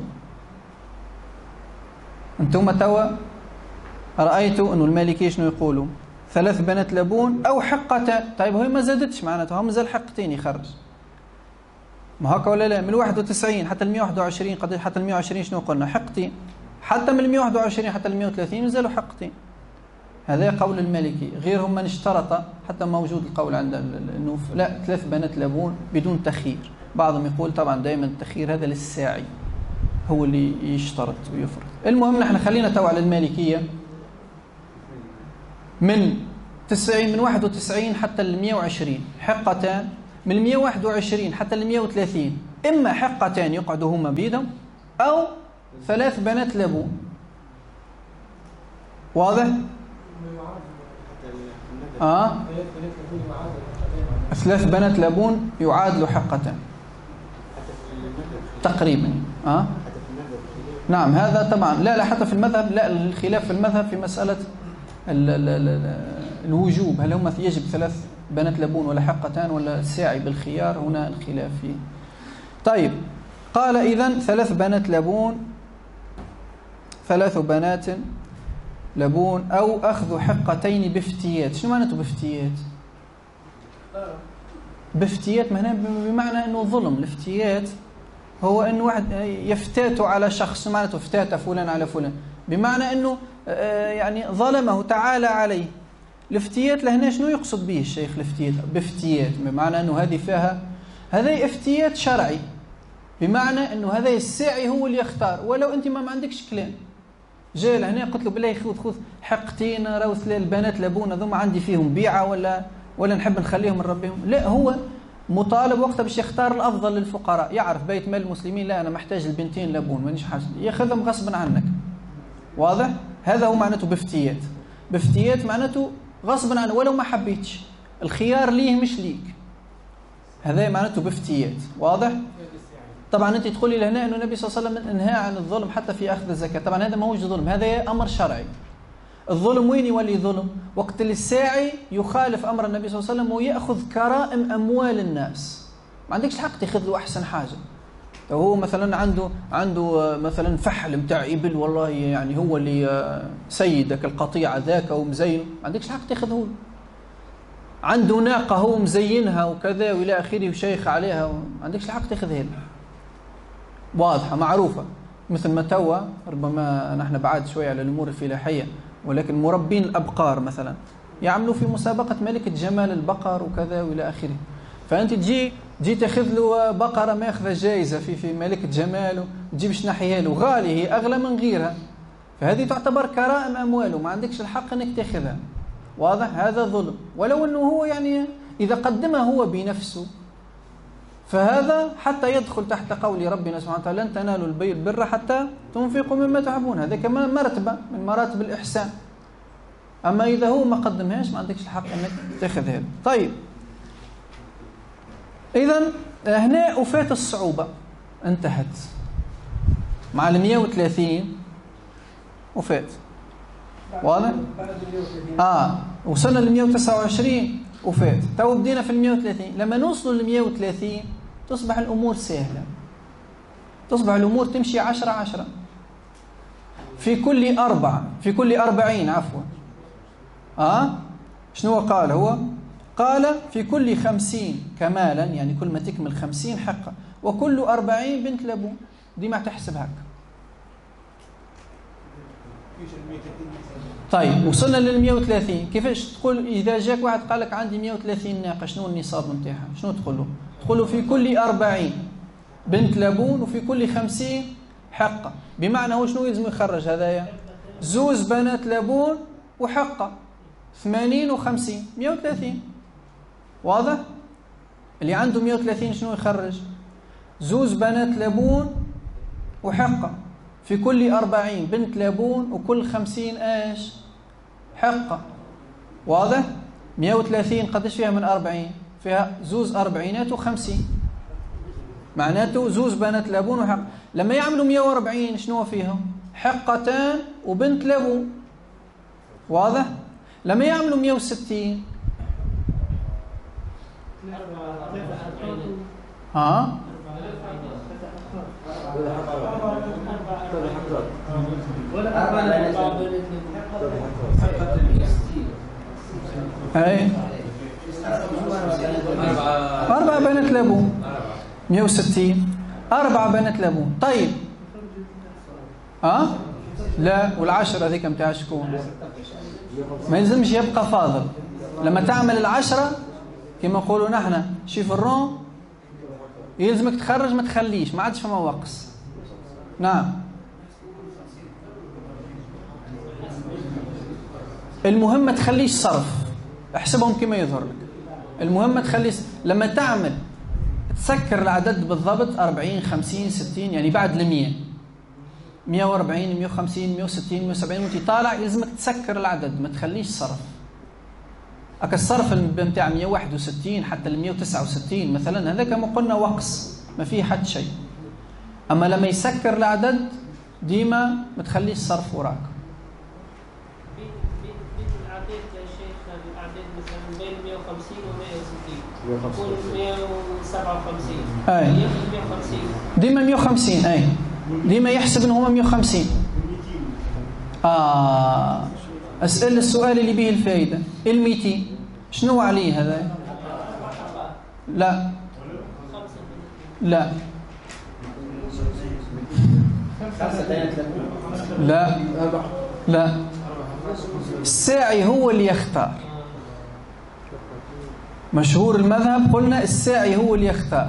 أنتم توا رأيتوا إنه المالكية شنو يقولوا؟ 3 بنات لبون أو حقتان. طيب هي ما زادتش معناتها، هم مازال حقتين يخرج. ما هكا ولا لا؟ من 91 حتى 121 قد حتى 120 شنو قلنا؟ حقتين. حتى من 121 حتى 130 مازالوا حقتين. هذا قول المالكي. غيرهم من اشترط، حتى موجود القول عند انه لا 3 بنات لبون بدون تخيير. بعضهم يقول طبعا دائما التخيير هذا للساعي، هو اللي يشترط ويفرض. المهم نحن خلينا تو على المالكيه. من 91 حتى ال 120 حقتان. من 121 حتى ال 130 اما حقتان يقعدوا هما بيدهم او 3 بنات لبون. واضح؟ 3 بنات لبون يعادلوا حقتان تقريبا. نعم هذا طبعا لا حتى في المذهب، لا الخلاف في المذهب في مسألة الوجوب، هل هم يجب 3 بنات لبون ولا حقتان ولا الساعي بالخيار، هنا الخلاف فيه. طيب قال إذن 3 بنات لبون، 3 بنات لبون أو أخذ حقتين بافتيات. شنو معناته بافتيات؟ بافتيات بمعنى أنه ظلم. الافتيات هو أن واحد يفتات على شخص. معناته افتات فلان على فلان، بمعنى أنه يعني ظلمه تعالى عليه. الافتيات لهنا شنو يقصد به الشيخ؟ الافتيات بافتيات بمعنى أنه هذه فيها، هذا افتيات شرعي، بمعنى أنه هذا الساعي هو اللي يختار، ولو أنت ما عندكش كلام. جاء لهنا قلت له بالله خذ حقتين راهو البنات لبون هذوما عندي فيهم بيعة ولا نحب نخليهم نربيهم. لا، هو مطالب وقتها باش يختار الأفضل للفقراء. يعرف بيت مال المسلمين لا أنا محتاج البنتين لبون مانيش حاجة، ياخذهم غصبا عنك. واضح؟ هذا هو معناته بافتيات. بافتيات معناته غصبا عنه ولو ما حبيتش، الخيار ليه مش ليك. هذا معناته بافتيات. واضح؟ طبعا انت تقولي لهنا انه النبي صلى الله عليه وسلم انهى عن الظلم حتى في اخذ الزكاه. طبعا هذا ما هوش ظلم، هذا امر شرعي. الظلم وين يولي ظلم؟ وقت الساعي يخالف امر النبي صلى الله عليه وسلم وياخذ كرائم اموال الناس. ما عندكش الحق تاخذ له احسن حاجه. لو هو مثلا عنده مثلا فحل متاع ابل، والله يعني هو اللي سيدك القطيعه ذاك ومزين، ما عندكش الحق تاخذه له. عنده ناقه هو مزينها وكذا والى اخره وشيخ عليها، ما عندكش الحق تاخذها له. واضحة معروفة. مثل ما توا ربما نحن بعد شوية على الأمور الفلاحية، ولكن مربين الأبقار مثلا يعملوا في مسابقة ملكة جمال البقر وكذا وإلى آخره. فأنت تجي تاخذ له بقرة ماخذة جائزة في ملكة جمال وتجي باش نحيها له غالي، هي أغلى من غيرها، فهذه تعتبر كرائم أمواله، ما عندكش الحق أنك تاخذها. واضح؟ هذا ظلم، ولو أنه هو يعني إذا قدمها هو بنفسه فهذا حتى يدخل تحت قول ربنا سبحانه وتعالى لن تنالوا البر حتى تنفقوا مما تحبون. هذا كمان مرتبة من مراتب الإحسان. أما إذا هو ما قدمهاش ما عندكش الحق أنك تاخذها. طيب إذن هنا وفات الصعوبة انتهت مع 130 وفات. واضح؟ وصلنا ل 129 وفات. تو بدينا في 130. لما نوصل ل 130 تصبح الأمور سهلة، تصبح الأمور تمشي 10 في كل 4 في كل 40 عفوا. شنو قال هو؟ قال في كل 50 كمالا، يعني كل ما تكمل 50 حقا، وكل 40 بنت لبون. دي ما تحسب هكا. طيب وصلنا لل 130. كيفاش تقول إذا جاك واحد قال لك عندي 130 ناقة شنو النصاب نتاعها؟ شنو تقول له؟ تقول له في كل 40 بنت لبون وفي كل 50 حقة. بمعنى هو شنو يلزم يخرج هذايا؟ زوز بنات لبون وحقة 80 و50 130. واضح؟ اللي عنده 130 شنو يخرج؟ زوز بنات لبون وحقة في كل 40 بنت لبون وكل 50 ايش؟ حقة. واضح؟ 130 قديش فيها من 40؟ فيها زوز 40 و50 معناته زوز بنات لبون وحقة. لما يعملوا 140 شنو فيهم؟ حقتان وبنت لبون. واضح؟ لما يعملوا 160 ها؟ اي 4 بنات لبون 160 4 بنات لبون. طيب لا والعشرة هذيك متاع شكون؟ ما يلزمش يبقى فاضل. لما تعمل 10 كما نقولوا نحن شيفرون يلزمك تخرج ما تخليش، ما عادش فما وقص. نعم المهم ما تخليش صرف، احسبهم كما يظهر لك. المهم ما تخليش لما تعمل تسكر العدد بالضبط 40 50 60 يعني بعد ال100 140 150 160 170 وانت طالع يلزمك تسكر العدد ما تخليش صرف. اك الصرف نتاع 161 حتى ل 169 مثلا هذا كما قلنا وقص ما فيه حد شيء. اما لما يسكر العدد ديما ما تخليش صرف وراك. العدد يا شيخ العدد مثلا بين 150 و 160 يكون 157 اي 150 ديما 150 اي ديما يحسب ان هما 150. اسال السؤال اللي به الفائده. ال200 شنو عليه هذا؟ لا لا لا لا الساعي هو اللي يختار. مشهور المذهب قلنا الساعي هو اللي يختار.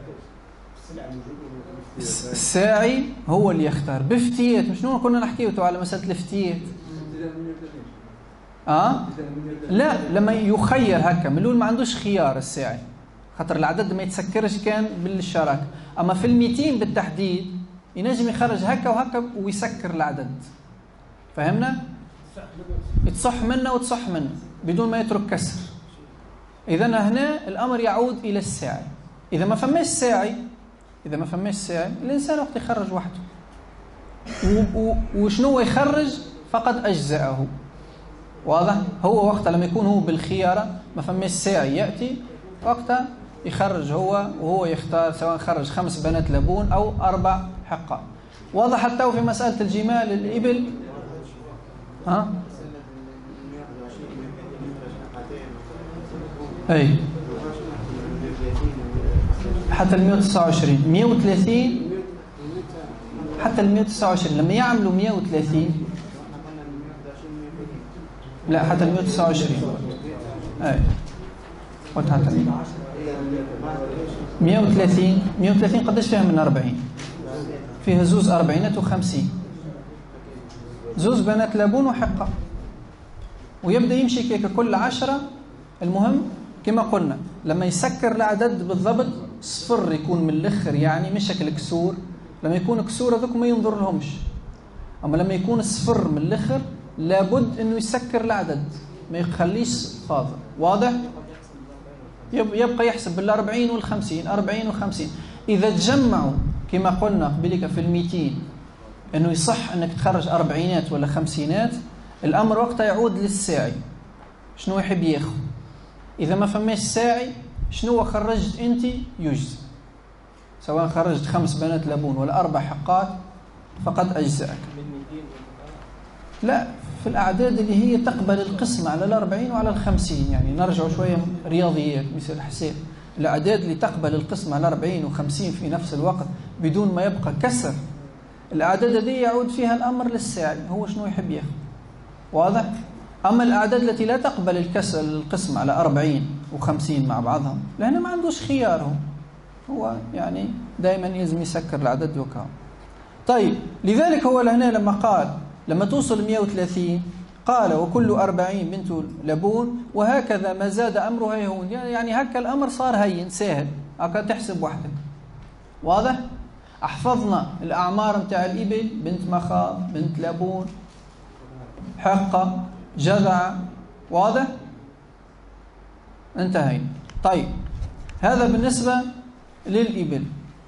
الساعي هو اللي يختار بافتيات. شنو كنا نحكيه على مسألة الافتيات؟ لا لما يخير هكا من الأول ما عندوش خيار الساعي خاطر العدد ما يتسكرش كان بالشراكة. أما في 200 بالتحديد ينجم يخرج هكا وهكا ويسكر العدد. فهمنا؟ يتصح منه وتصح منه بدون ما يترك كسر. إذن هنا الأمر يعود إلى الساعي. إذا ما فماش ساعي الإنسان وقت يخرج وحده وشنو يخرج فقد أجزأه. واضح؟ هو وقت لما يكون هو بالخيارة ما فماش ساعي يأتي وقتها يخرج هو وهو يختار سواء خرج 5 بنات لبون أو 4 حقة. واضح حتى في مسألة الجمال الإبل أي حتى 129 130 حتى 129 لما يعملوا 130 لا حتى 129 أي قلت حتى 130 قديش فيها من 40 فيها زوز 40 و50 زوز بنات لبون وحقة ويبدأ يمشي كيك كل 10. المهم كما قلنا لما يسكر العدد بالضبط صفر يكون من الاخر يعني مش شكل كسور. لما يكون كسور هذوك ما ينظر لهمش. اما لما يكون صفر من الاخر لابد انه يسكر العدد ما يخليش فاضل. واضح؟ يبقى يحسب بال40 وال50 40 و50. اذا تجمعوا كما قلنا قبلك في ال200 انه يصح انك تخرج 40 ولا 50 الامر وقتها يعود للساعي شنو يحب ياخذ. إذا ما فماش ساعي شنو خرجت أنت يجزي سواء خرجت 5 بنات لبون ولا 4 حقات فقد أجزأك. لا في الأعداد اللي هي تقبل القسم على 40 وعلى 50 يعني نرجع شوية رياضيات مثل حساب. الأعداد اللي تقبل القسم على 40 و50 في نفس الوقت بدون ما يبقى كسر الأعداد دي يعود فيها الأمر للساعي، هو شنو يحب ياخذ. واضح؟ أما الأعداد التي لا تقبل القسم على 40 و50 مع بعضهم، لأنه ما عندوش خيار، هو يعني دائما يلزم يسكر العدد وكام. طيب لذلك هو لهنا لما قال لما توصل 130 قال وكل 40 بنت لبون، وهكذا ما زاد أمرها يهون، يعني هكا الأمر صار هين سهل، هكا تحسب وحدك. واضح؟ أحفظنا الأعمار متاع الإبل، بنت مخاض، بنت لبون، حقة، جذع. واضح؟ انتهينا. طيب هذا بالنسبة للإبل.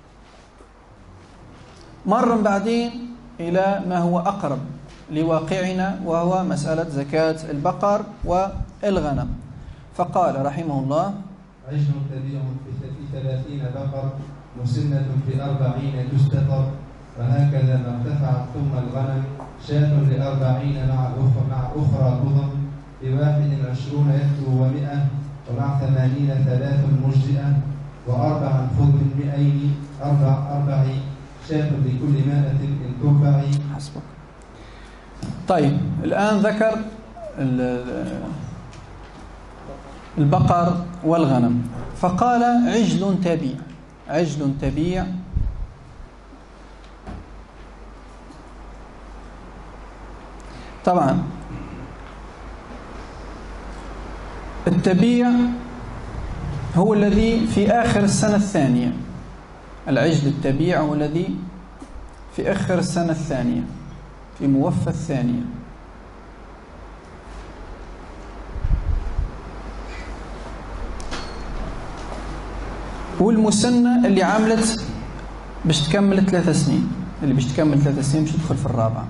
مر بعدين إلى ما هو أقرب لواقعنا، وهو مسألة زكاة البقر والغنم. فقال رحمه الله: عجل كبير في 30 بقر، مسنة في 40 تستطر، وهكذا ما ارتفعت ثم الغنم، شاة ل40 مع أخرى تضم، ب21 يكثر و100، ومع 80 3 مجزئة، و4 خذ من 200، 4 شاة لكل 100 إن تربع. حسبك. طيب الآن ذكر البقر والغنم، فقال عجل تبيع. عجل تبيع طبعا التبيع هو الذي في آخر السنة الثانية. العجل التبيع هو الذي في آخر السنة الثانية، في موفى الثانية. والمسنة اللي عملت باش تكمل 3 سنين، اللي باش تكمل 3 سنين باش تدخل في الرابعة،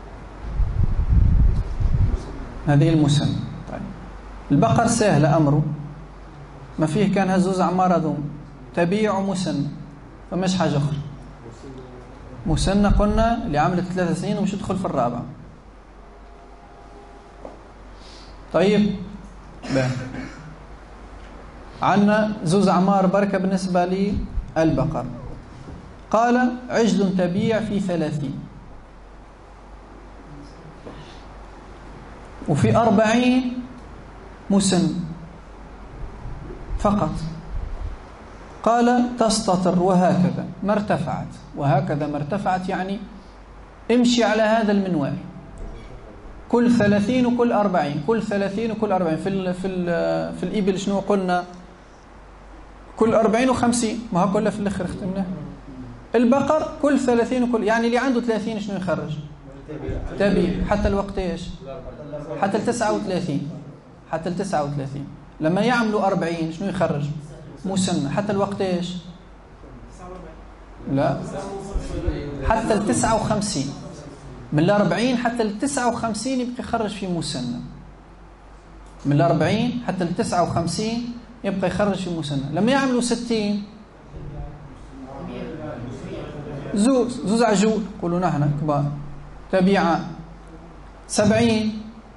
هذه المسنة. طيب البقر سهل أمره، ما فيه كان هزوز أعمار هذوم، تبيع ومسنة، فماش حاجة أخرى. مسنة قلنا اللي عملت 3 سنين ومش تدخل في الرابعة. طيب عنا زوز أعمار بركة بالنسبة للبقر. قال عجل تبيع في 30، وفي 40 مسن فقط. قال تستطر وهكذا ما ارتفعت، وهكذا ما ارتفعت يعني امشي على هذا المنوال، كل 30 وكل 40، كل 30 وكل 40. في الإبل شنو قلنا؟ كل 40 و50، ما هو كله في الآخر ختمناه. البقر كل 30 وكل، يعني اللي عنده 30 شنو يخرج؟ تبيع حتى الوقت ايش؟ حتى ال 39، حتى ال 39. لما يعملوا 40 شنو يخرج؟ مسنة حتى الوقت ايش؟ لا، حتى ال 59. من ال 40 حتى ال 59 يبقى يخرج في مسنة. من ال 40 حتى ال 59 يبقى يخرج في مسنة. لما يعملوا 60 زوز عجول قولوا نحن كبار تبيعان. 70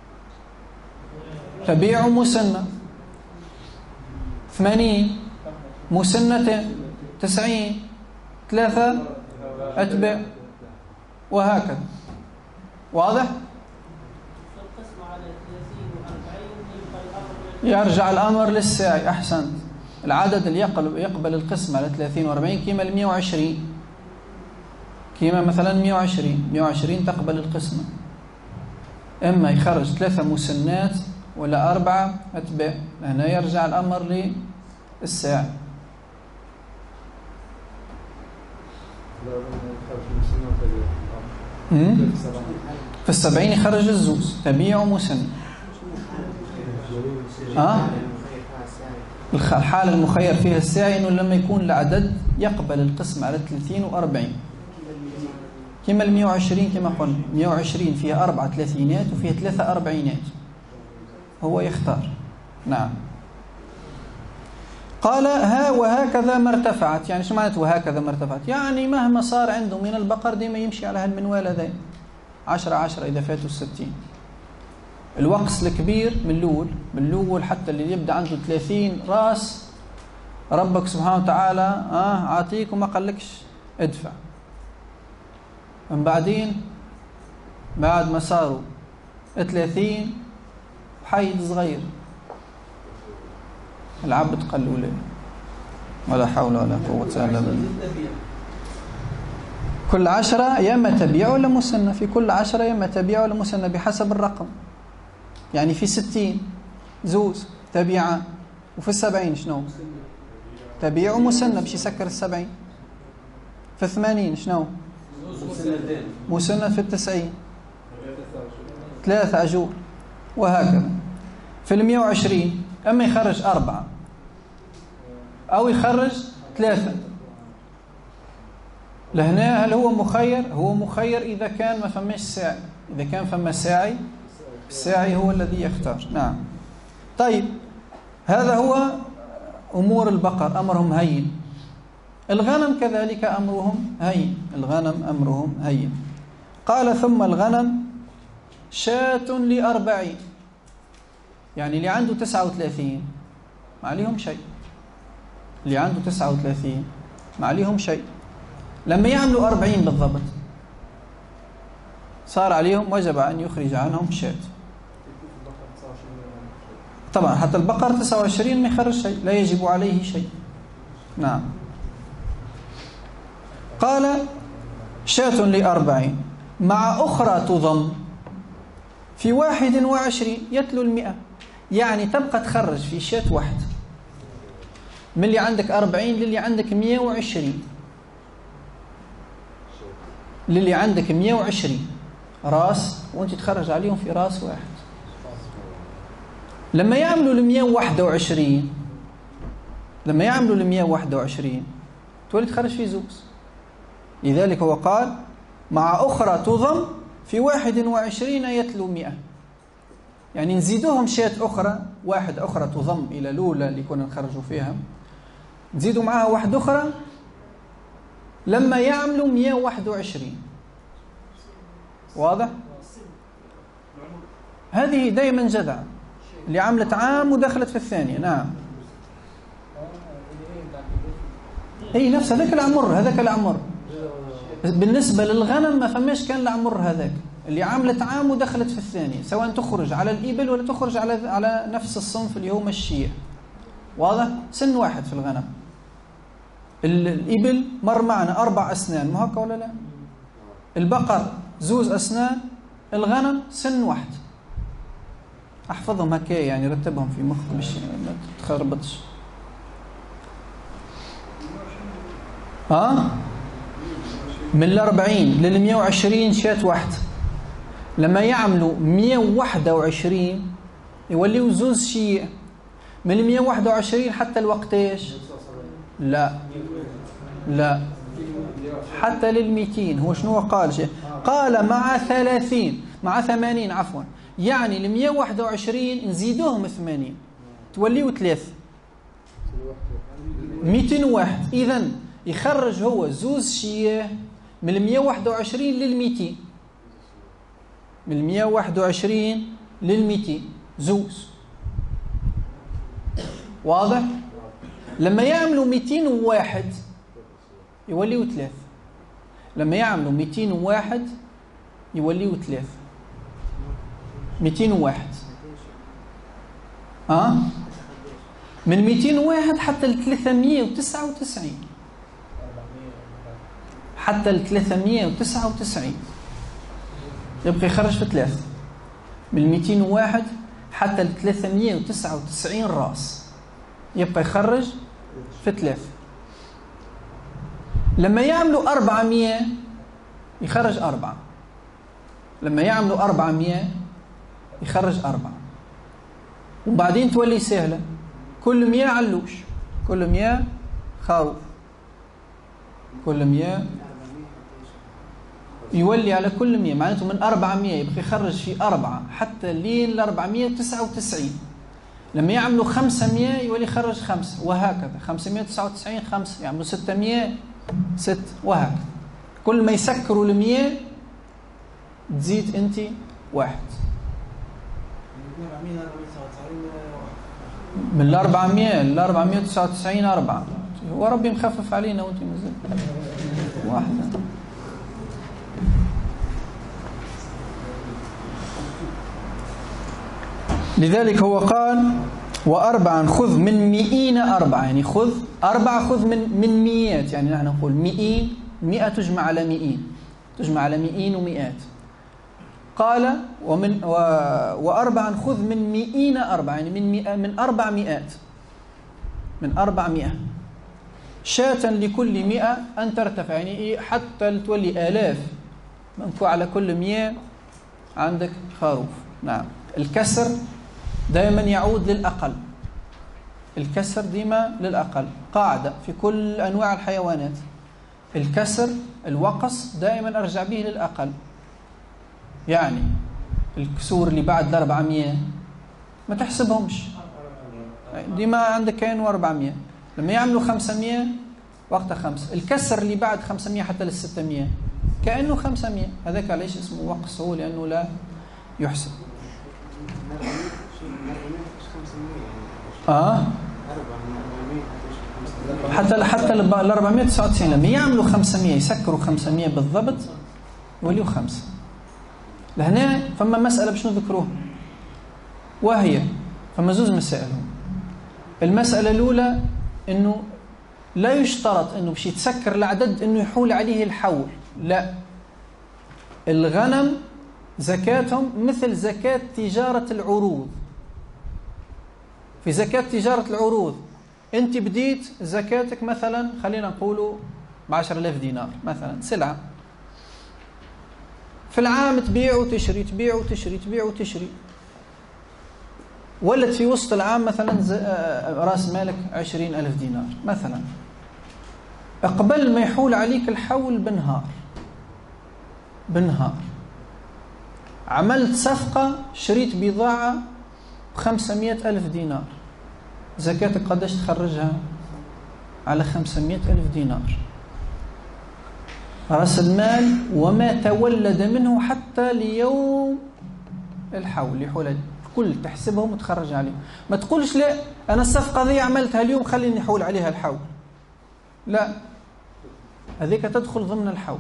تبيع مسنة. 80 مسنتين. 90 3 أتبع، وهكذا. واضح؟ يرجع الأمر للساعي. أحسنت. العدد اللي يقبل القسم على 30 و40 كيما 120، كيما مثلا 120 تقبل القسمة، إما يخرج 3 مسنات ولا 4 أتباع. هنا يرجع الأمر للساعي. في 70 يخرج الزوز تبيع ومسن. الحالة المخير فيها الساعي إنه لما يكون العدد يقبل القسم على 30 و40 كما 120، كما قلنا 120 فيها 4 30 وفيها 3 40. هو يختار. نعم. قال ها وهكذا ما ارتفعت. يعني شو معناته وهكذا ما ارتفعت؟ يعني مهما صار عنده من البقر ديما يمشي على هالمنوال هذا 10 إذا فاتوا 60. الوقص الكبير من الأول حتى اللي يبدأ عنده 30 راس ربك سبحانه وتعالى عاطيك وما قالكش ادفع. من بعدين بعد ما صاروا 30 حيد صغير العبد قالوا لي ولا حول ولا قوة إلا بالله. كل 10 يا إما تبيع ولا مسنة، في كل 10 يا إما تبيع ولا مسنة بحسب الرقم. يعني في 60 زوز تبيعان، وفي 70 شنو؟ تبيع ومسنة باش يسكر 70. في 80 شنو؟ مسنة. في 90 3 أجور، وهكذا. في 120 أما يخرج 4 أو يخرج 3. لهنا هل هو مخير؟ هو مخير إذا كان ما فماش ساعي. إذا كان فما ساعي، الساعي هو الذي يختار. نعم. طيب هذا هو أمور البقر، أمرهم هين. الغنم كذلك أمرهم هين. الغنم أمرهم هين. قال ثم الغنم شاة ل40. يعني اللي عنده 39 ما عليهم شيء. اللي عنده 39 ما عليهم شيء. لما يعملوا 40 بالضبط صار عليهم وجب أن يخرج عنهم شاة. طبعا حتى البقر 29 ما يخرج شيء، لا يجب عليه شيء. نعم. قال شاة ل40 مع أخرى تضم في 21 يتلو 100. يعني تبقى تخرج في شاة واحد من اللي عندك 40 للي عندك 120. للي عندك 120 راس وانت تخرج عليهم في راس واحد. لما يعملوا 121 تولي تخرج في زوز. لذلك هو قال مع أخرى تضم في 21 يتلو 100. يعني نزيدوهم شاة أخرى، واحد أخرى تضم إلى الأولى اللي كنا نخرجوا فيها، نزيدوا معها واحد أخرى لما يعملوا 121. واضح؟ هذه دائما جدع اللي عملت عام ودخلت في الثانية. نعم. هي نفس هذاك العمر. بالنسبة للغنم ما فماش كان العمر هذاك اللي عملت عام ودخلت في الثانية، سواء تخرج على الإبل ولا تخرج على نفس الصنف اللي هو مشية. واضح؟ سن واحد في الغنم. الإبل مر معنا 4 أسنان، مو هكا ولا لا؟ البقر 2 أسنان، الغنم سن واحد. احفظهم هكا يعني رتبهم في مخك باش ما تخربطش. من 40 لل 120 شاة واحد. لما يعملوا 121 يوليوا 2 شيء. من 121 حتى الوقت ايش؟ لا حتى لل200. هو شنو قال؟ شيء قال مع 80 عفوا. يعني 121 نزيدوهم 80 توليوا 3 201. إذن يخرج هو 2 شياه من 121 لل200. من 121 لل200 2. واضح؟ لما يعملوا 201 يوليوا 3. لما يعملوا 201 يوليوا 3. 201 من 201 حتى ل 399. حتى ل 399 يبقى يخرج في 3. من 201 حتى ل 399 راس يبقى يخرج في 3. لما يعملوا 400 يخرج 4. لما يعملوا 400 يخرج 4. وبعدين تولي سهلة. كل 100 علوش، كل 100 خروف، كل 100 يولي على كل 100. معناته من 400 يبقى يخرج في 4 حتى لين ل 499. لما يعملوا 500 يولي يخرج 5، وهكذا 599 5 يعملوا 600 6، وهكذا. كل ما يسكروا ال 100 تزيد انت 1. من ال 400 ل 499 4. وربي مخفف علينا وانت مازال واحدة. لذلك هو قال وأربعا خذ من 100 أربعة، يعني خذ أربعة، خذ من مئات، يعني نحن نقول 100 100 تجمع على 100 تجمع على 100 ومئات. قال وأربعا خذ من 100 أربعة، يعني من 400 من 400 شاة لكل 100 أن ترتفع، يعني حتى تولي آلاف منكو على كل 100 عندك خروف. نعم. الكسر دائما يعود للأقل، الكسر ديما للأقل، قاعدة في كل أنواع الحيوانات. الكسر الوقص دائما أرجع به للأقل، يعني الكسور اللي بعد 400 ما تحسبهمش، ديما عندك كأنه 400. لما يعملوا 500 وقتها 5. الكسر اللي بعد 500 حتى 600 كأنه 500. هذاك علاش اسمه وقص، هو لأنه لا يحسب. حتى ال 499 لما يعملوا 500 يسكروا 500 بالضبط يوليوا 5. لهنا فما مسألة باش نذكروها، وهي فما زوز مسائل. المسألة الأولى إنه لا يشترط إنه باش يتسكر العدد إنه يحول عليه الحول، لا. الغنم زكاتهم مثل زكاة تجارة العروض. في زكاة تجارة العروض أنت بديت زكاتك مثلا خلينا نقولوا ب10,000 دينار مثلا، سلعة في العام تبيع وتشري تبيع وتشري تبيع وتشري، ولت في وسط العام مثلا رأس مالك 20,000 دينار مثلا. قبل ما يحول عليك الحول بنهار عملت صفقة، شريت بضاعة ب500,000 دينار، زكاتك قداش تخرجها على 500,000 دينار؟ رأس المال وما تولد منه حتى ليوم الحول يحول عليه، كل تحسبهم وتخرج عليهم. ما تقولش لا أنا الصفقة ذي عملتها اليوم خليني نحول عليها الحول، لا، هذيك تدخل ضمن الحول،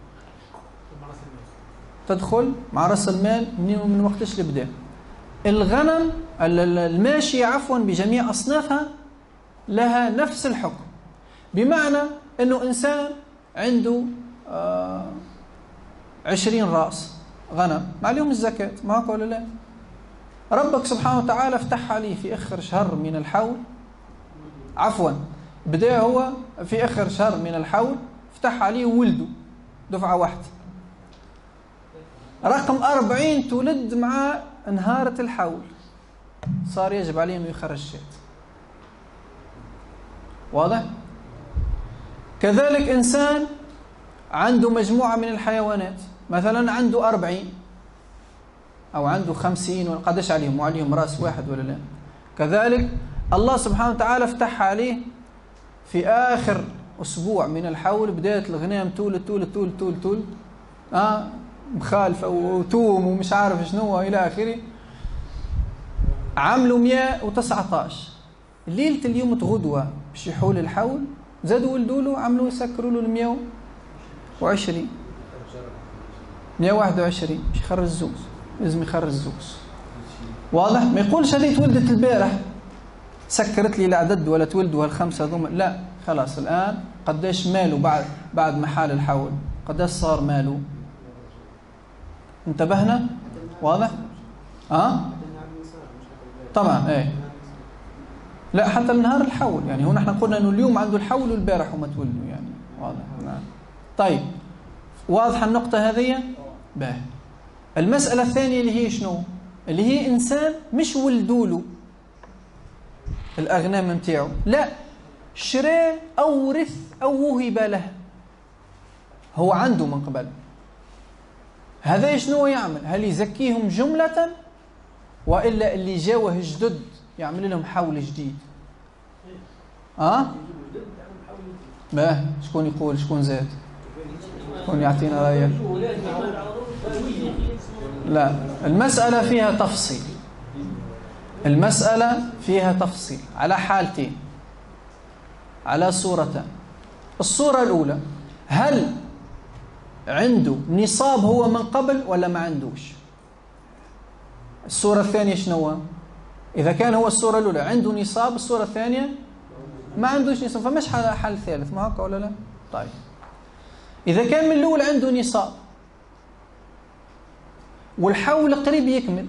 تدخل مع رأس المال من وقتش اللي بدأ. الغنم الماشية عفوا بجميع أصنافها لها نفس الحكم، بمعنى أنه إنسان عنده 20 رأس غنم ما عليهم الزكاة، ما هو ولا لا؟ ربك سبحانه وتعالى افتح عليه في آخر شهر من الحول، عفوا بدأ هو في آخر شهر من الحول افتح عليه ولده دفعة واحدة، رقم 40 تولد مع انهارة الحول، صار يجب عليه أنه يخرج شاة. واضح؟ كذلك إنسان عنده مجموعة من الحيوانات، مثلا عنده 40 أو عنده 50 قداش عليهم وعليهم رأس واحد ولا لا؟ كذلك الله سبحانه وتعالى افتح عليه في آخر أسبوع من الحول، بداية الغنام تولد مخالفة وتوم ومش عارف شنو إلى آخره، عملوا 119. ليلة اليوم غدوة باش يحول الحول زادوا ولدوا له عملوا يسكروا له 120 121 باش يخرج الزوز، لازم يخرج الزوز. واضح؟ ما يقولش هذه تولدت البارح سكرت لي العدد ولا تولدوا هالخمسة ذوما، لا، خلاص الآن قداش ماله بعد ما حال الحول، قداش صار ماله. انتبهنا؟ واضح؟ طبعا ايه، لا حتى النهار الحول، يعني هنا احنا قلنا انه اليوم عنده الحول والبارح وما تولدوا، يعني واضح. نعم. طيب واضحه النقطه هذه؟ باهي. المساله الثانيه اللي هي شنو؟ اللي هي انسان مش ولدوا له الاغنام نتاعو، لا، شراه او ورث او وهب له، هو عنده من قبل. هذا شنو يعمل؟ هل يزكيهم جمله وإلا اللي جاوه جدد يعمل لهم حول جديد؟ ما شكون يقول؟ شكون زاد؟ شكون يعطينا رأيه؟ لا، المسألة فيها تفصيل، المسألة فيها تفصيل على حالتين، على صورتين. الصورة الأولى، هل عنده نصاب هو من قبل ولا ما عندوش؟ الصورة الثانية شنو؟ إذا كان هو الصورة الأولى عنده نصاب، الصورة الثانية ما عندوش نصاب، فماش حل ثالث، ما هكا ولا لا؟ طيب إذا كان من الأول عنده نصاب والحول قريب يكمل،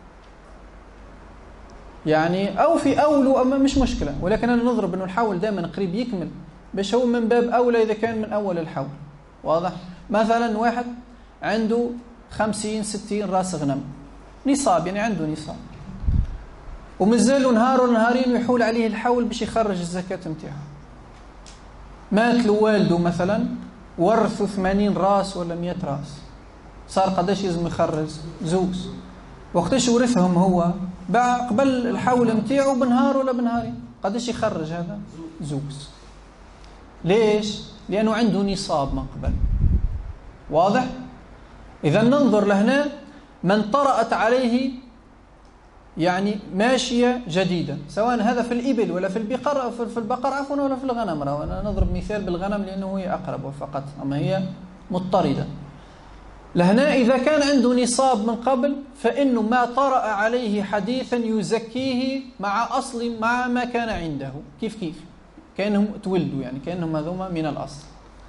يعني أو في أوله، أما مش مشكلة، ولكن أنا نضرب أنه الحول دائما قريب يكمل، باش هو من باب أولى إذا كان من أول الحول. واضح؟ مثلا واحد عنده 50-60 راس غنم نصاب، يعني عنده نصاب، ومازالوا نهار ونهارين ويحول عليه الحول باش يخرج الزكاة نتاعه. مات له والده مثلا ورثوا 80 راس ولا 100 راس، صار قداش لازم يخرج؟ زوز. وقتاش ورثهم هو؟ باع قبل الحول نتاعو بنهار ولا بنهارين، قداش يخرج هذا؟ زوز. ليش؟ لأنه عنده نصاب من قبل. واضح؟ إذا ننظر لهنا من طرأت عليه يعني ماشية جديدة، سواء هذا في الإبل ولا في البقر، في البقر عفوا، ولا في الغنم. أنا نضرب مثال بالغنم لأنه هي أقرب فقط، أما هي مضطردة. لهنا إذا كان عنده نصاب من قبل فإنه ما طرأ عليه حديثا يزكيه مع أصل، مع ما كان عنده، كيف كأنهم تولدوا، يعني كأنهم هذوما من الأصل.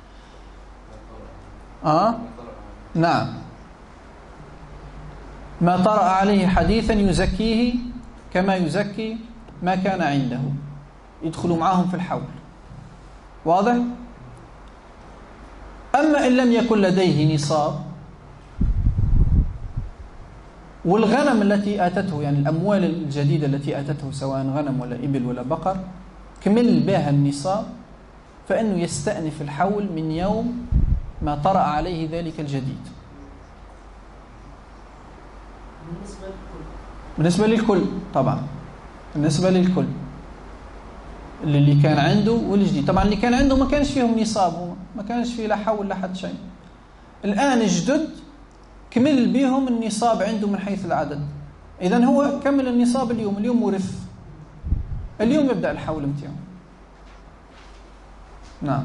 نعم، ما طرأ عليه حديثا يزكيه كما يزكي ما كان عنده، يدخلوا معهم في الحول. واضح؟ أما إن لم يكن لديه نصاب، والغنم التي آتته، يعني الأموال الجديدة التي آتته سواء غنم ولا إبل ولا بقر، كمل بها النصاب، فإنه يستأنف الحول من يوم ما طرأ عليه ذلك الجديد. بالنسبة للكل طبعا، بالنسبة للكل اللي كان عنده والجديد. طبعا اللي كان عنده ما كانش فيهم نصاب، ما كانش فيه لا حول لا حد شيء. الآن الجدد كمل بهم النصاب عنده من حيث العدد، إذن هو كمل النصاب اليوم ورث، اليوم يبدأ الحول متاعه. نعم.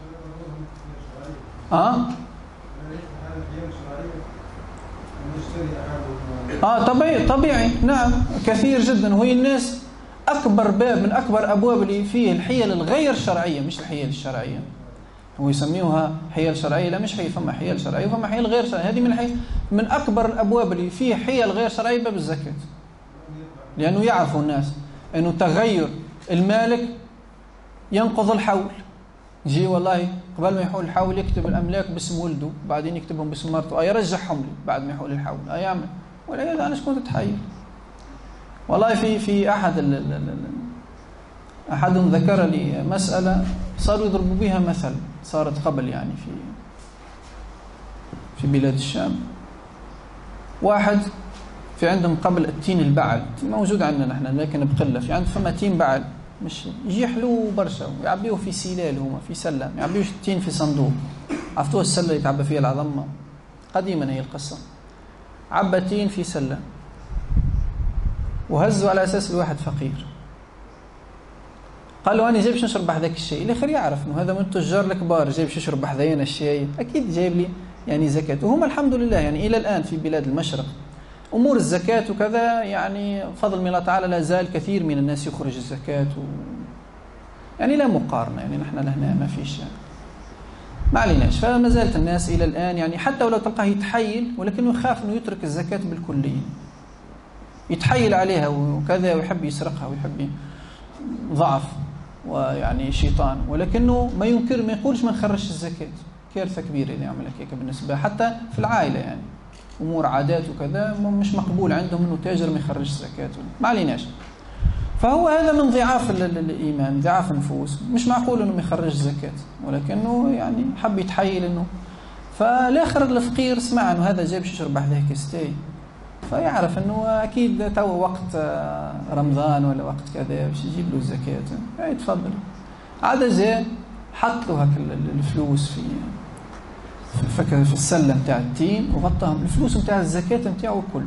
طبيعي. نعم، كثير جدا. وهي الناس أكبر باب من أكبر أبواب اللي فيه الحيل الغير شرعية، مش الحيل الشرعية. هو يسميوها حيل شرعية، لا مش حيل، فما حيل شرعية وفما حيل غير شرعية. هذه من أكبر الأبواب اللي فيه حيل غير شرعية باب الزكاة، لأنه يعرفوا الناس أنه تغير المالك ينقض الحول. يجي والله قبل ما يحول الحول يكتب الأملاك باسم ولده، بعدين يكتبهم باسم مرته، يرجعهم لي بعد ما يحول الحول، يعمل ولا أنا شكون تتحير. والله في أحدهم ذكر لي مسألة صاروا يضربوا بها مثل، صارت قبل يعني في بلاد الشام. واحد في عندهم قبل التين البعل، موجود عندنا نحن لكن بقلة، في عند فما تين بعل، مش يجي حلو برشا ويعبيوه في سلال، هما في سلة، ما يعبيوش التين في صندوق. عرفتوه السلة اللي يتعبى فيها العظمة، قديما هي القصة. عبى تين في سلة وهزوا على أساس الواحد فقير، قال له أنا جايبش نشرب هذاك الشيء. الآخر يعرف إنه هذا من التجار الكبار، جايبش يشرب هذين الشيء، أكيد جايب لي يعني زكاة. وهم الحمد لله يعني إلى الآن في بلاد المشرق أمور الزكاة وكذا، يعني فضل من الله تعالى لا زال كثير من الناس يخرج الزكاة يعني لا مقارنة، يعني نحن لهنا ما فيش يعني. ما عليناش. فما زالت الناس إلى الآن يعني حتى ولو تلقاه يتحيل، ولكنه يخاف أنه يترك الزكاة بالكلية، يتحيل عليها وكذا ويحب يسرقها ويحب ضعف ويعني شيطان، ولكنه ما يقولش ما نخرجش الزكاة. كارثة كبيرة إذا يعمل هيك بالنسبة حتى في العائلة، يعني أمور عادات وكذا مش مقبول عندهم أنه تاجر ما يخرجش الزكاة. ما عليناش. فهو هذا من ضعاف الإيمان، ضعاف النفوس. مش معقول أنه ما يخرج الزكاة، ولكنه يعني حب يتحيل أنه. فالآخر الفقير سمع أنه هذا جايب يشرب هذاك استاي، فيعرف أنه أكيد تو وقت رمضان ولا وقت كذا باش يجيب له الزكاة، يتفضل. عاد جاء حط له هك الفلوس في السلة متاع التين وغطاهم الفلوس متاع الزكاة متاعه كل،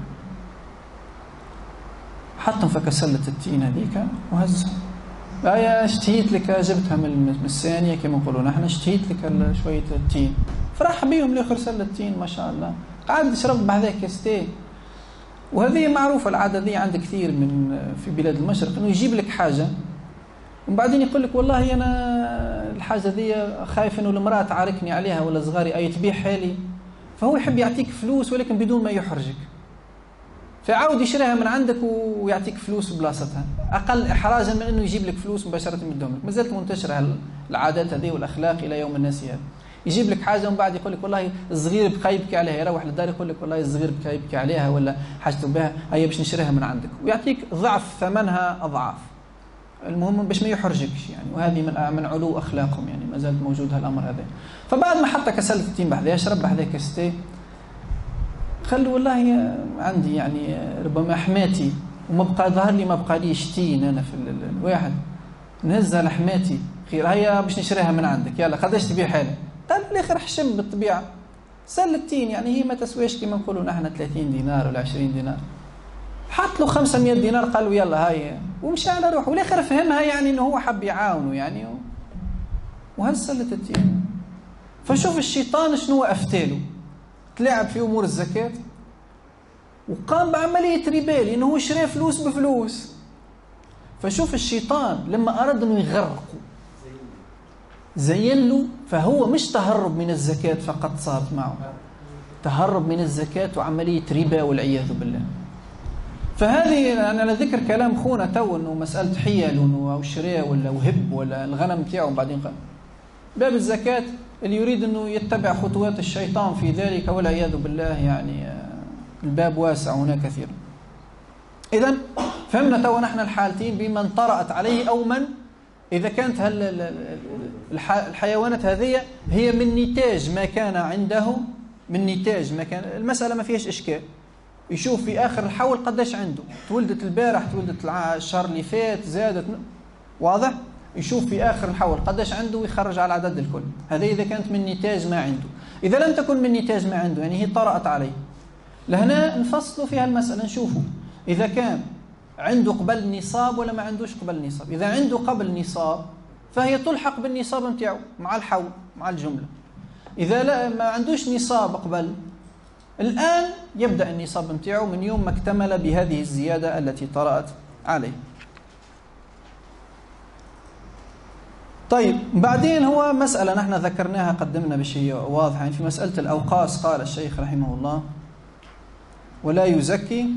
حطهم في سلة التين هذيك وهزهم. اشتهيت لك، جبتها من الثانية كما نقولوا نحن، اشتهيت لك شوية التين. فرح بيهم لاخر سلة التين ما شاء الله، قعد يشرب بهذاك استين. وهذه معروفة العادة ذي عند كثير من في بلاد المشرق، أنه يجيب لك حاجة وبعدين يقول لك والله أنا الحاجة ذي خايف أنه المرأة تعاركني عليها ولا صغاري أي تبيع حالي، فهو يحب يعطيك فلوس ولكن بدون ما يحرجك، فيعاود يشريها من عندك ويعطيك فلوس ببلاصتها، أقل إحراجا من أنه يجيب لك فلوس مباشرة من لك. ما زالت منتشرة العادات هذه والأخلاق إلى يوم الناس هذا. يجيب لك حاجة ومن بعد يقول لك والله الصغير بقى يبكي عليها، يروح للدار يقول لك والله الصغير بقى يبكي عليها ولا حاجته بها، هيا باش نشريها من عندك، ويعطيك ضعف ثمنها أضعاف. المهم باش ما يحرجكش يعني، وهذه من علو أخلاقهم يعني، ما زالت موجود هالأمر هذا. فبعد ما حتى كسلت التيم بحذا يشرب بحذا كستي، خلوا والله عندي يعني ربما حماتي وما بقى ظهر لي، ما بقى لي شتين أنا في الواحد، نهزها لحماتي خير، هيا باش نشريها من عندك، يلا قداش تبيع حالة؟ قال في الآخر حشم بالطبيعة سلتين، يعني هي ما تسويش كما نقولوا نحن 30 دينار ولا 20 دينار، حط له 500 دينار قال له يلا هاي، ومشى على روحه، والآخر فهمها يعني إنه هو حب يعاونه يعني، وهز سلت التين. فشوف الشيطان شنو أفتاله، تلعب في أمور الزكاة وقام بعملية ربا لأنه هو شرى فلوس بفلوس. فشوف الشيطان لما أراد أنه يغرقه زين له، فهو مش تهرب من الزكاة فقط صارت معه، تهرب من الزكاة وعملية ربا والعياذ بالله. فهذه أنا على ذكر كلام خونا تو أنه مسألة حيل أو شراء ولا وهب ولا الغنم تاعه بعدين قال باب الزكاة اللي يريد أنه يتبع خطوات الشيطان في ذلك والعياذ بالله يعني الباب واسع هنا كثير. إذن فهمنا تو نحن الحالتين بمن طرأت عليه أو من إذا كانت الحيوانات هذه هي من نتاج ما كان عنده، من نتاج ما كان، المسألة ما فيهاش إشكال. يشوف في آخر الحول قداش عنده، تولدت البارح، تولدت الشهر اللي فات، زادت، واضح؟ يشوف في آخر الحول قداش عنده ويخرج على العدد الكل. هذه إذا كانت من نتاج ما عنده. إذا لم تكن من نتاج ما عنده يعني هي طرأت عليه، لهنا نفصلوا فيها المسألة، نشوفوا إذا كان عنده قبل النصاب ولا ما عندوش قبل النصاب. إذا عنده قبل النصاب فهي تلحق بالنصاب متاعه مع الحول مع الجملة. إذا لا ما عندوش نصاب قبل، الآن يبدأ النصاب متاعه من يوم ما اكتمل بهذه الزيادة التي طرأت عليه. طيب بعدين هو مسألة نحن ذكرناها قدمنا بشيء واضح يعني في مسألة الأوقاص. قال الشيخ رحمه الله ولا يزكي.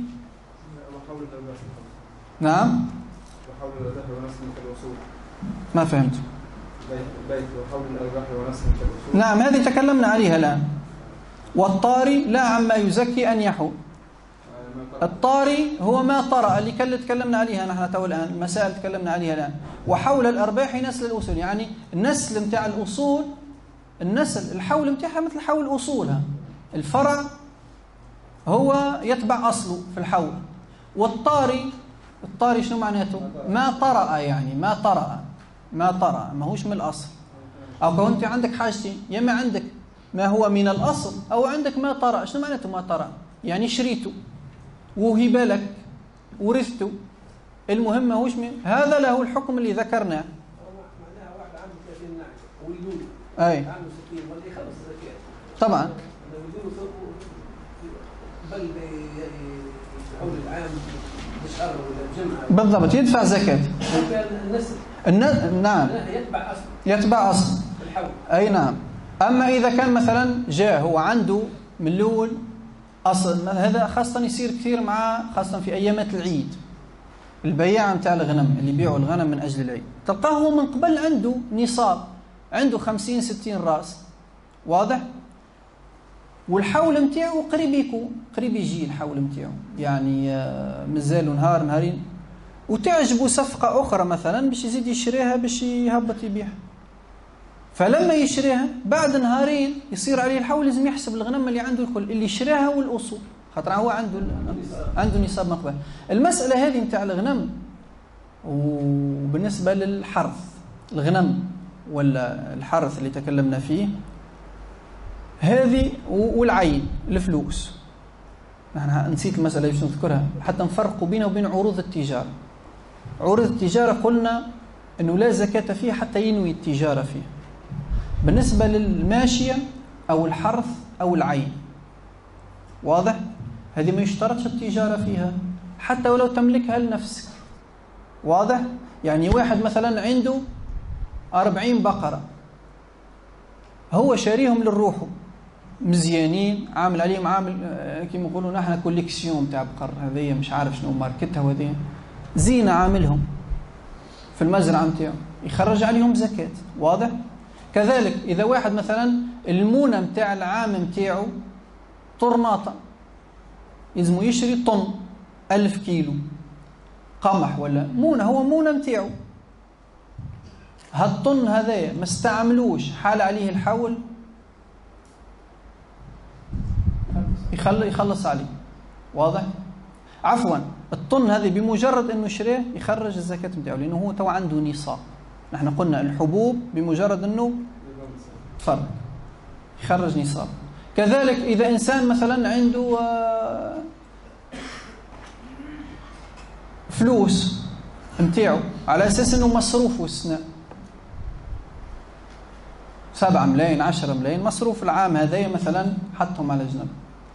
نعم وحول الأرباح ونسل كالوصول. ما فهمت. البيت وحول الأرباح ونسل كالوصول. نعم هذه تكلمنا عليها الآن. والطاري لا عما يزكي أن يحول. الطاري هو ما طرأ اللي تكلمنا عليها نحن تو الآن، المسائل تكلمنا عليها الآن. وحول الأرباح نسل الأصول، يعني النسل متاع الأصول، النسل الحول متاعها مثل حول أصولها، الفرع هو يتبع أصله في الحول. والطاري شنو معناته؟ ما طرأ، يعني ما طرأ ما هوش من الأصل. أو كنت عندك حاجتين، يا ما عندك ما هو من الأصل أو عندك ما طرأ. شنو معناته ما طرأ؟ يعني شريته وهب لك ورثته، المهم ما هوش من هذا، له الحكم اللي ذكرناه. معناها واحد عنده 30 نعجة ويدون أي عنده 60 ولا يخلص الزكاة طبعا بل حول العام بشهر ولا بجمعة بالضبط يدفع زكاة. النسل نعم يتبع أصل الحول. أي نعم. أما إذا كان مثلا جاء هو عنده ملول أصل، هذا خاصة يصير كثير مع خاصة في أيامات العيد، البياع متاع الغنم اللي يبيعوا الغنم من أجل العيد، تلقاه هو من قبل عنده نصاب، عنده 50-60 رأس، واضح؟ والحول متاعه قريب يجي الحول متاعه، يعني مازالوا نهار نهارين، وتعجبه صفقة أخرى مثلا باش يزيد يشريها باش يهبط يبيعها. فلما يشريها بعد نهارين يصير عليه الحول، لازم يحسب الغنم اللي عنده الكل اللي شراها والأصول، خاطر هو عنده نصاب مقبل. المسألة هذه متاع الغنم وبالنسبة للحرث، الغنم ولا الحرث اللي تكلمنا فيه هذه، والعين الفلوس، نحن نسيت المسألة باش نذكرها حتى نفرق بينه وبين عروض التجارة. عروض التجارة قلنا أنه لا زكاة فيه حتى ينوي التجارة فيه. بالنسبة للماشية أو الحرث أو العين، واضح؟ هذه ما يشترطش التجارة فيها حتى ولو تملكها لنفسك. واضح؟ يعني واحد مثلا عنده 40 بقرة، هو شاريهم للروحه مزيانين، عامل عليهم عامل كما يقولون نحن كوليكسيون تاع بقر، هذه مش عارف شنو ماركتها، وهذه زينة عاملهم في المزرعة نتاعو، يخرج عليهم زكاة. واضح؟ كذلك إذا واحد مثلا المونة نتاع العام نتاعو طرناطة، يلزمو يشري طن 1000 كيلو قمح ولا مونة، هو مونة نتاعو، هالطن هذايا ما استعملوش حال عليه الحول يخلص عليه. واضح؟ عفوا، الطن هذه بمجرد انه شريه يخرج الزكاة نتاعو، لانه هو تو عنده نصاب. نحن قلنا الحبوب بمجرد انه فرق يخرج نصاب. كذلك اذا انسان مثلا عنده فلوس نتاعو على اساس انه مصروفه السنة 7 ملايين 10 ملايين مصروف العام هذايا مثلا حطهم على جنب،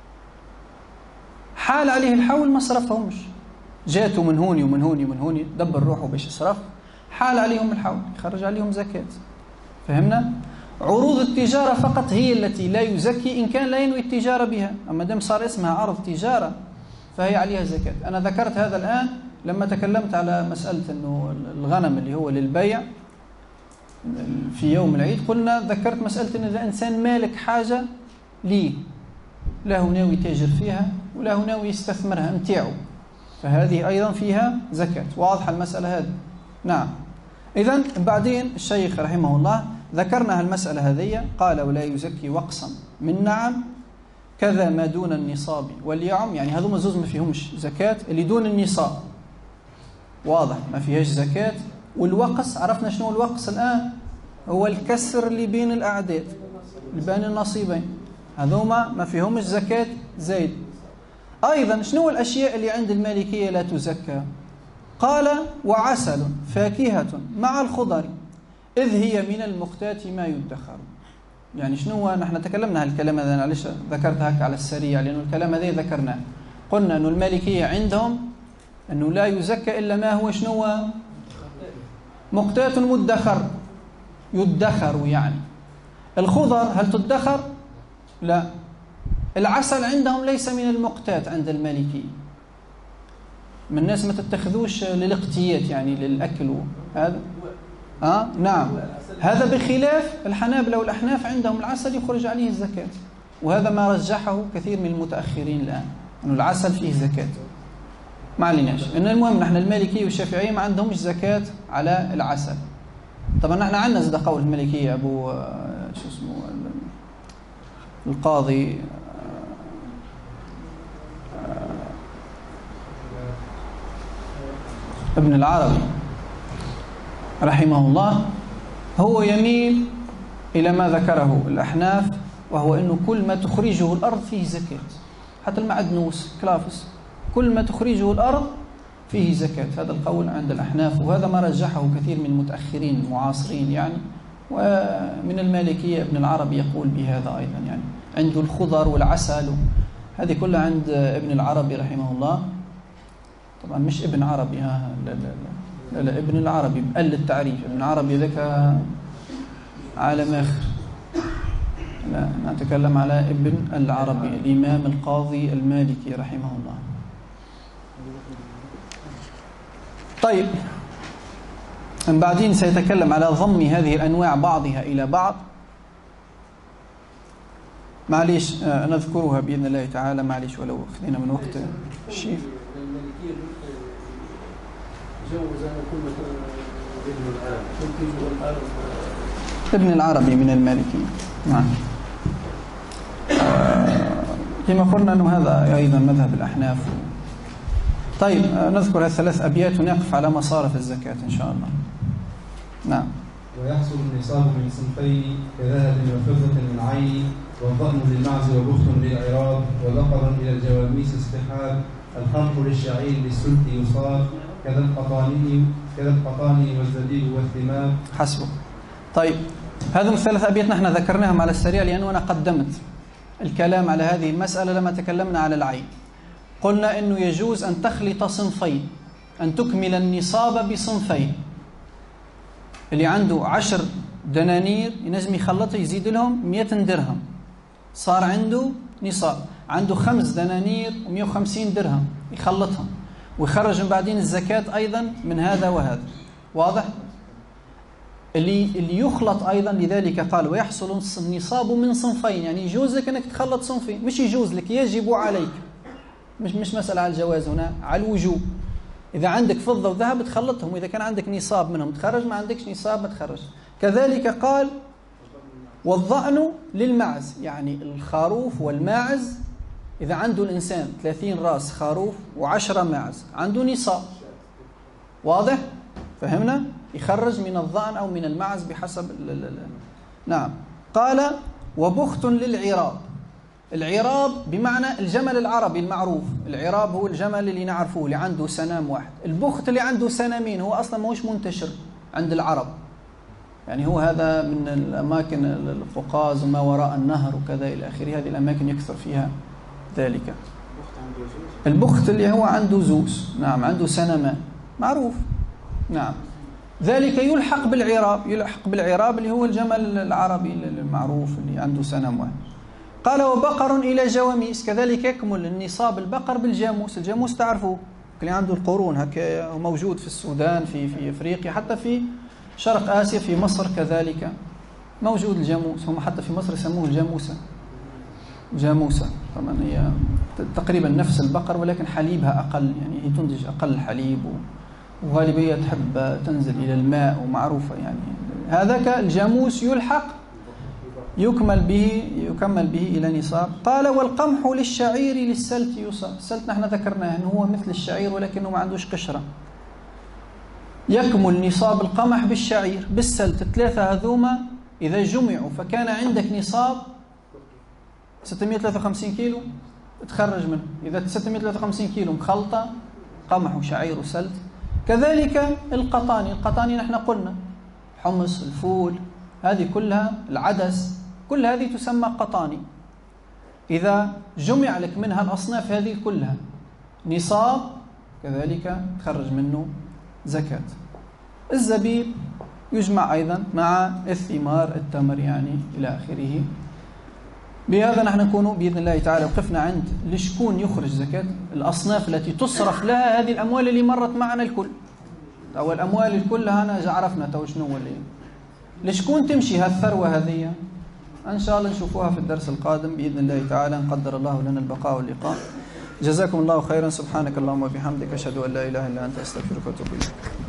حال عليه الحول ما صرفهمش، جاته من هوني ومن هوني ومن هوني، دبر روحه باش يصرف، حال عليهم الحول يخرج عليهم زكاة. فهمنا؟ عروض التجارة فقط هي التي لا يزكي إن كان لا ينوي التجارة بها، أما دام صار اسمها عرض تجارة فهي عليها زكاة. أنا ذكرت هذا الآن لما تكلمت على مسألة أنه الغنم اللي هو للبيع في يوم العيد، قلنا ذكرت مسألة أن إذا إنسان مالك حاجة ليه، له ناوي تاجر فيها وله ناوي يستثمرها نتاعو، فهذه أيضا فيها زكاة. واضحة المسألة هذه؟ نعم. إذن بعدين الشيخ رحمه الله ذكرنا المسألة هذه، قال ولا يزكي وقصا من نعم كذا ما دون النصاب واليعم، يعني هذوما زوز ما فيهمش زكاة، اللي دون النصاب واضح ما فيهاش زكاة. والوقص عرفنا شنو الوقص الآن، هو الكسر اللي بين الأعداد اللي بين النصيبين، هذوما ما فيهمش زكاة زايد. أيضا شنو الأشياء اللي عند المالكية لا تزكى؟ قال وعسل فاكهة مع الخضر إذ هي من المقتات ما يدخر. يعني شنو؟ نحن تكلمنا هالكلام هذا، معلش ذكرت هيك على السريع لأنه الكلام هذا ذكرناه. قلنا أنه المالكية عندهم أنه لا يزكى إلا ما هو شنو؟ مقتات مدخر، يدخر. يعني الخضر هل تدخر؟ لا. العسل عندهم ليس من المقتات عند المالكية، من الناس ما تتخذوش للاقتيات يعني للأكل هذا. نعم، هذا بخلاف الحنابلة والأحناف، عندهم العسل يخرج عليه الزكاة، وهذا ما رجحه كثير من المتأخرين الآن، أنه العسل فيه زكاة. ما عليناش إن المهم نحن المالكية والشافعية ما عندهمش زكاة على العسل. طبعا نحن عندنا زاد قول المالكية، أبو شو اسمه القاضي ابن العربي رحمه الله، هو يميل إلى ما ذكره الأحناف، وهو أنه كل ما تخرجه الأرض فيه زكاة، حتى المعدنوس كلافس كل ما تخرجه الأرض فيه زكاة. هذا القول عند الأحناف، وهذا ما رجحه كثير من المتأخرين المعاصرين يعني. ومن المالكية ابن العربي يقول بهذا أيضا، يعني عنده الخضر والعسل، هذه كلها عند ابن العربي رحمه الله. طبعا مش ابن عربي، لا لا لا, لا ابن العربي بقل التعريف، ابن عربي ذاك عالم آخر، لا نتكلم على ابن العربي الإمام القاضي المالكي رحمه الله. طيب، بعدين سيتكلم على ضم هذه الأنواع بعضها إلى بعض، معليش نذكرها بإذن الله تعالى، معليش ولو خلينا من وقت الشيء. ابن العربي من المالكي، نعم. كما قلنا أنه هذا أيضا مذهب الأحناف. طيب، نذكر الثلاث أبيات ونقف على مصارف الزكاة إن شاء الله. نعم. ويحصل النصاب من صنفين كذهب وفضة من عين، والضأن للمعز وبخت للعراض، وبقر إلى الجواميس استحاب، الخمر للشعير للسلك يصاب، كذا القطاني والزبيب والثمار. حسبه. طيب، هذه الثلاث أبيات نحن ذكرناهم على السريع، لأنه أنا قدمت الكلام على هذه المسألة لما تكلمنا على العين، قلنا أنه يجوز أن تخلط صنفين، أن تكمل النصاب بصنفين. اللي عنده 10 دنانير ينجم يخلطها يزيد لهم 100 درهم، صار عنده نصاب. عنده 5 دنانير و150 درهم يخلطهم ويخرج من بعدين الزكاة أيضا من هذا وهذا. واضح؟ اللي يخلط أيضا، لذلك قال ويحصل النصاب من صنفين، يعني يجوز لك أنك تخلط صنفين، مش يجوز لك، يجب عليك. مش مسألة على الجواز هنا، على الوجوب. إذا عندك فضة وذهب تخلطهم، وإذا كان عندك نصاب منهم تخرج، ما عندكش نصاب ما تخرج. كذلك قال والظأن للمعز، يعني الخروف والماعز. إذا عنده الإنسان 30 رأس خروف و10 معز عنده نصاب. واضح؟ فهمنا؟ يخرج من الظأن أو من المعز بحسب نعم. قال وبخت للعراب. العراب بمعنى الجمل العربي المعروف. العراب هو الجمل اللي نعرفه اللي عنده سنام واحد. البخت اللي عنده سنامين هو أصلا ماهوش منتشر عند العرب، يعني هو هذا من الأماكن القوقاز وما وراء النهر وكذا إلى آخره، هذه الأماكن يكثر فيها ذلك. البخت اللي هو عنده زوز، نعم، عنده سنمان معروف، نعم. ذلك يلحق بالعراب، يلحق بالعراب اللي هو الجمل العربي المعروف اللي عنده سنام واحد. قال وبقر إلى جواميس، كذلك يكمل النصاب البقر بالجاموس. الجاموس تعرفوه اللي عنده القرون هكا، موجود في السودان، في أفريقيا، حتى في شرق آسيا، في مصر كذلك موجود الجاموس. هم حتى في مصر يسموه الجاموسة، جاموسة. طبعا هي تقريبا نفس البقر ولكن حليبها أقل، يعني هي تنتج أقل حليب وغالبية تحب تنزل إلى الماء ومعروفة. يعني هذاك الجاموس يلحق يكمل به إلى نصاب. قال والقمح للشعير للسلت يصاب. السلت نحن ذكرناه أنه هو مثل الشعير ولكنه ما عندوش قشرة. يكمل نصاب القمح بالشعير بالسلت، الثلاثة هذوما إذا جمعوا فكان عندك نصاب 653 كيلو تخرج منه. إذا 653 كيلو مخلطة قمح وشعير وسلت. كذلك القطاني نحن قلنا حمص، الفول، هذه كلها، العدس، كل هذه تسمى قطاني. إذا جمع لك منها الأصناف هذه كلها نصاب كذلك تخرج منه زكاة. الزبيب يجمع أيضا مع الثمار، التمر يعني إلى آخره. بهذا نحن نكون بإذن الله تعالى وقفنا عند لشكون يخرج زكاة، الأصناف التي تصرف لها هذه الأموال اللي مرت معنا الكل. أو الأموال الكل أنا عرفنا تو شنو اللي لشكون تمشي هالثروة هذه. إن شاء الله نشوفوها في الدرس القادم بإذن الله تعالى، نقدر الله لنا البقاء واللقاء. جزاكم الله خيرا. سبحانك اللهم وبحمدك، أشهد أن لا إله إلا أنت، أستغفرك وأتوب إليك.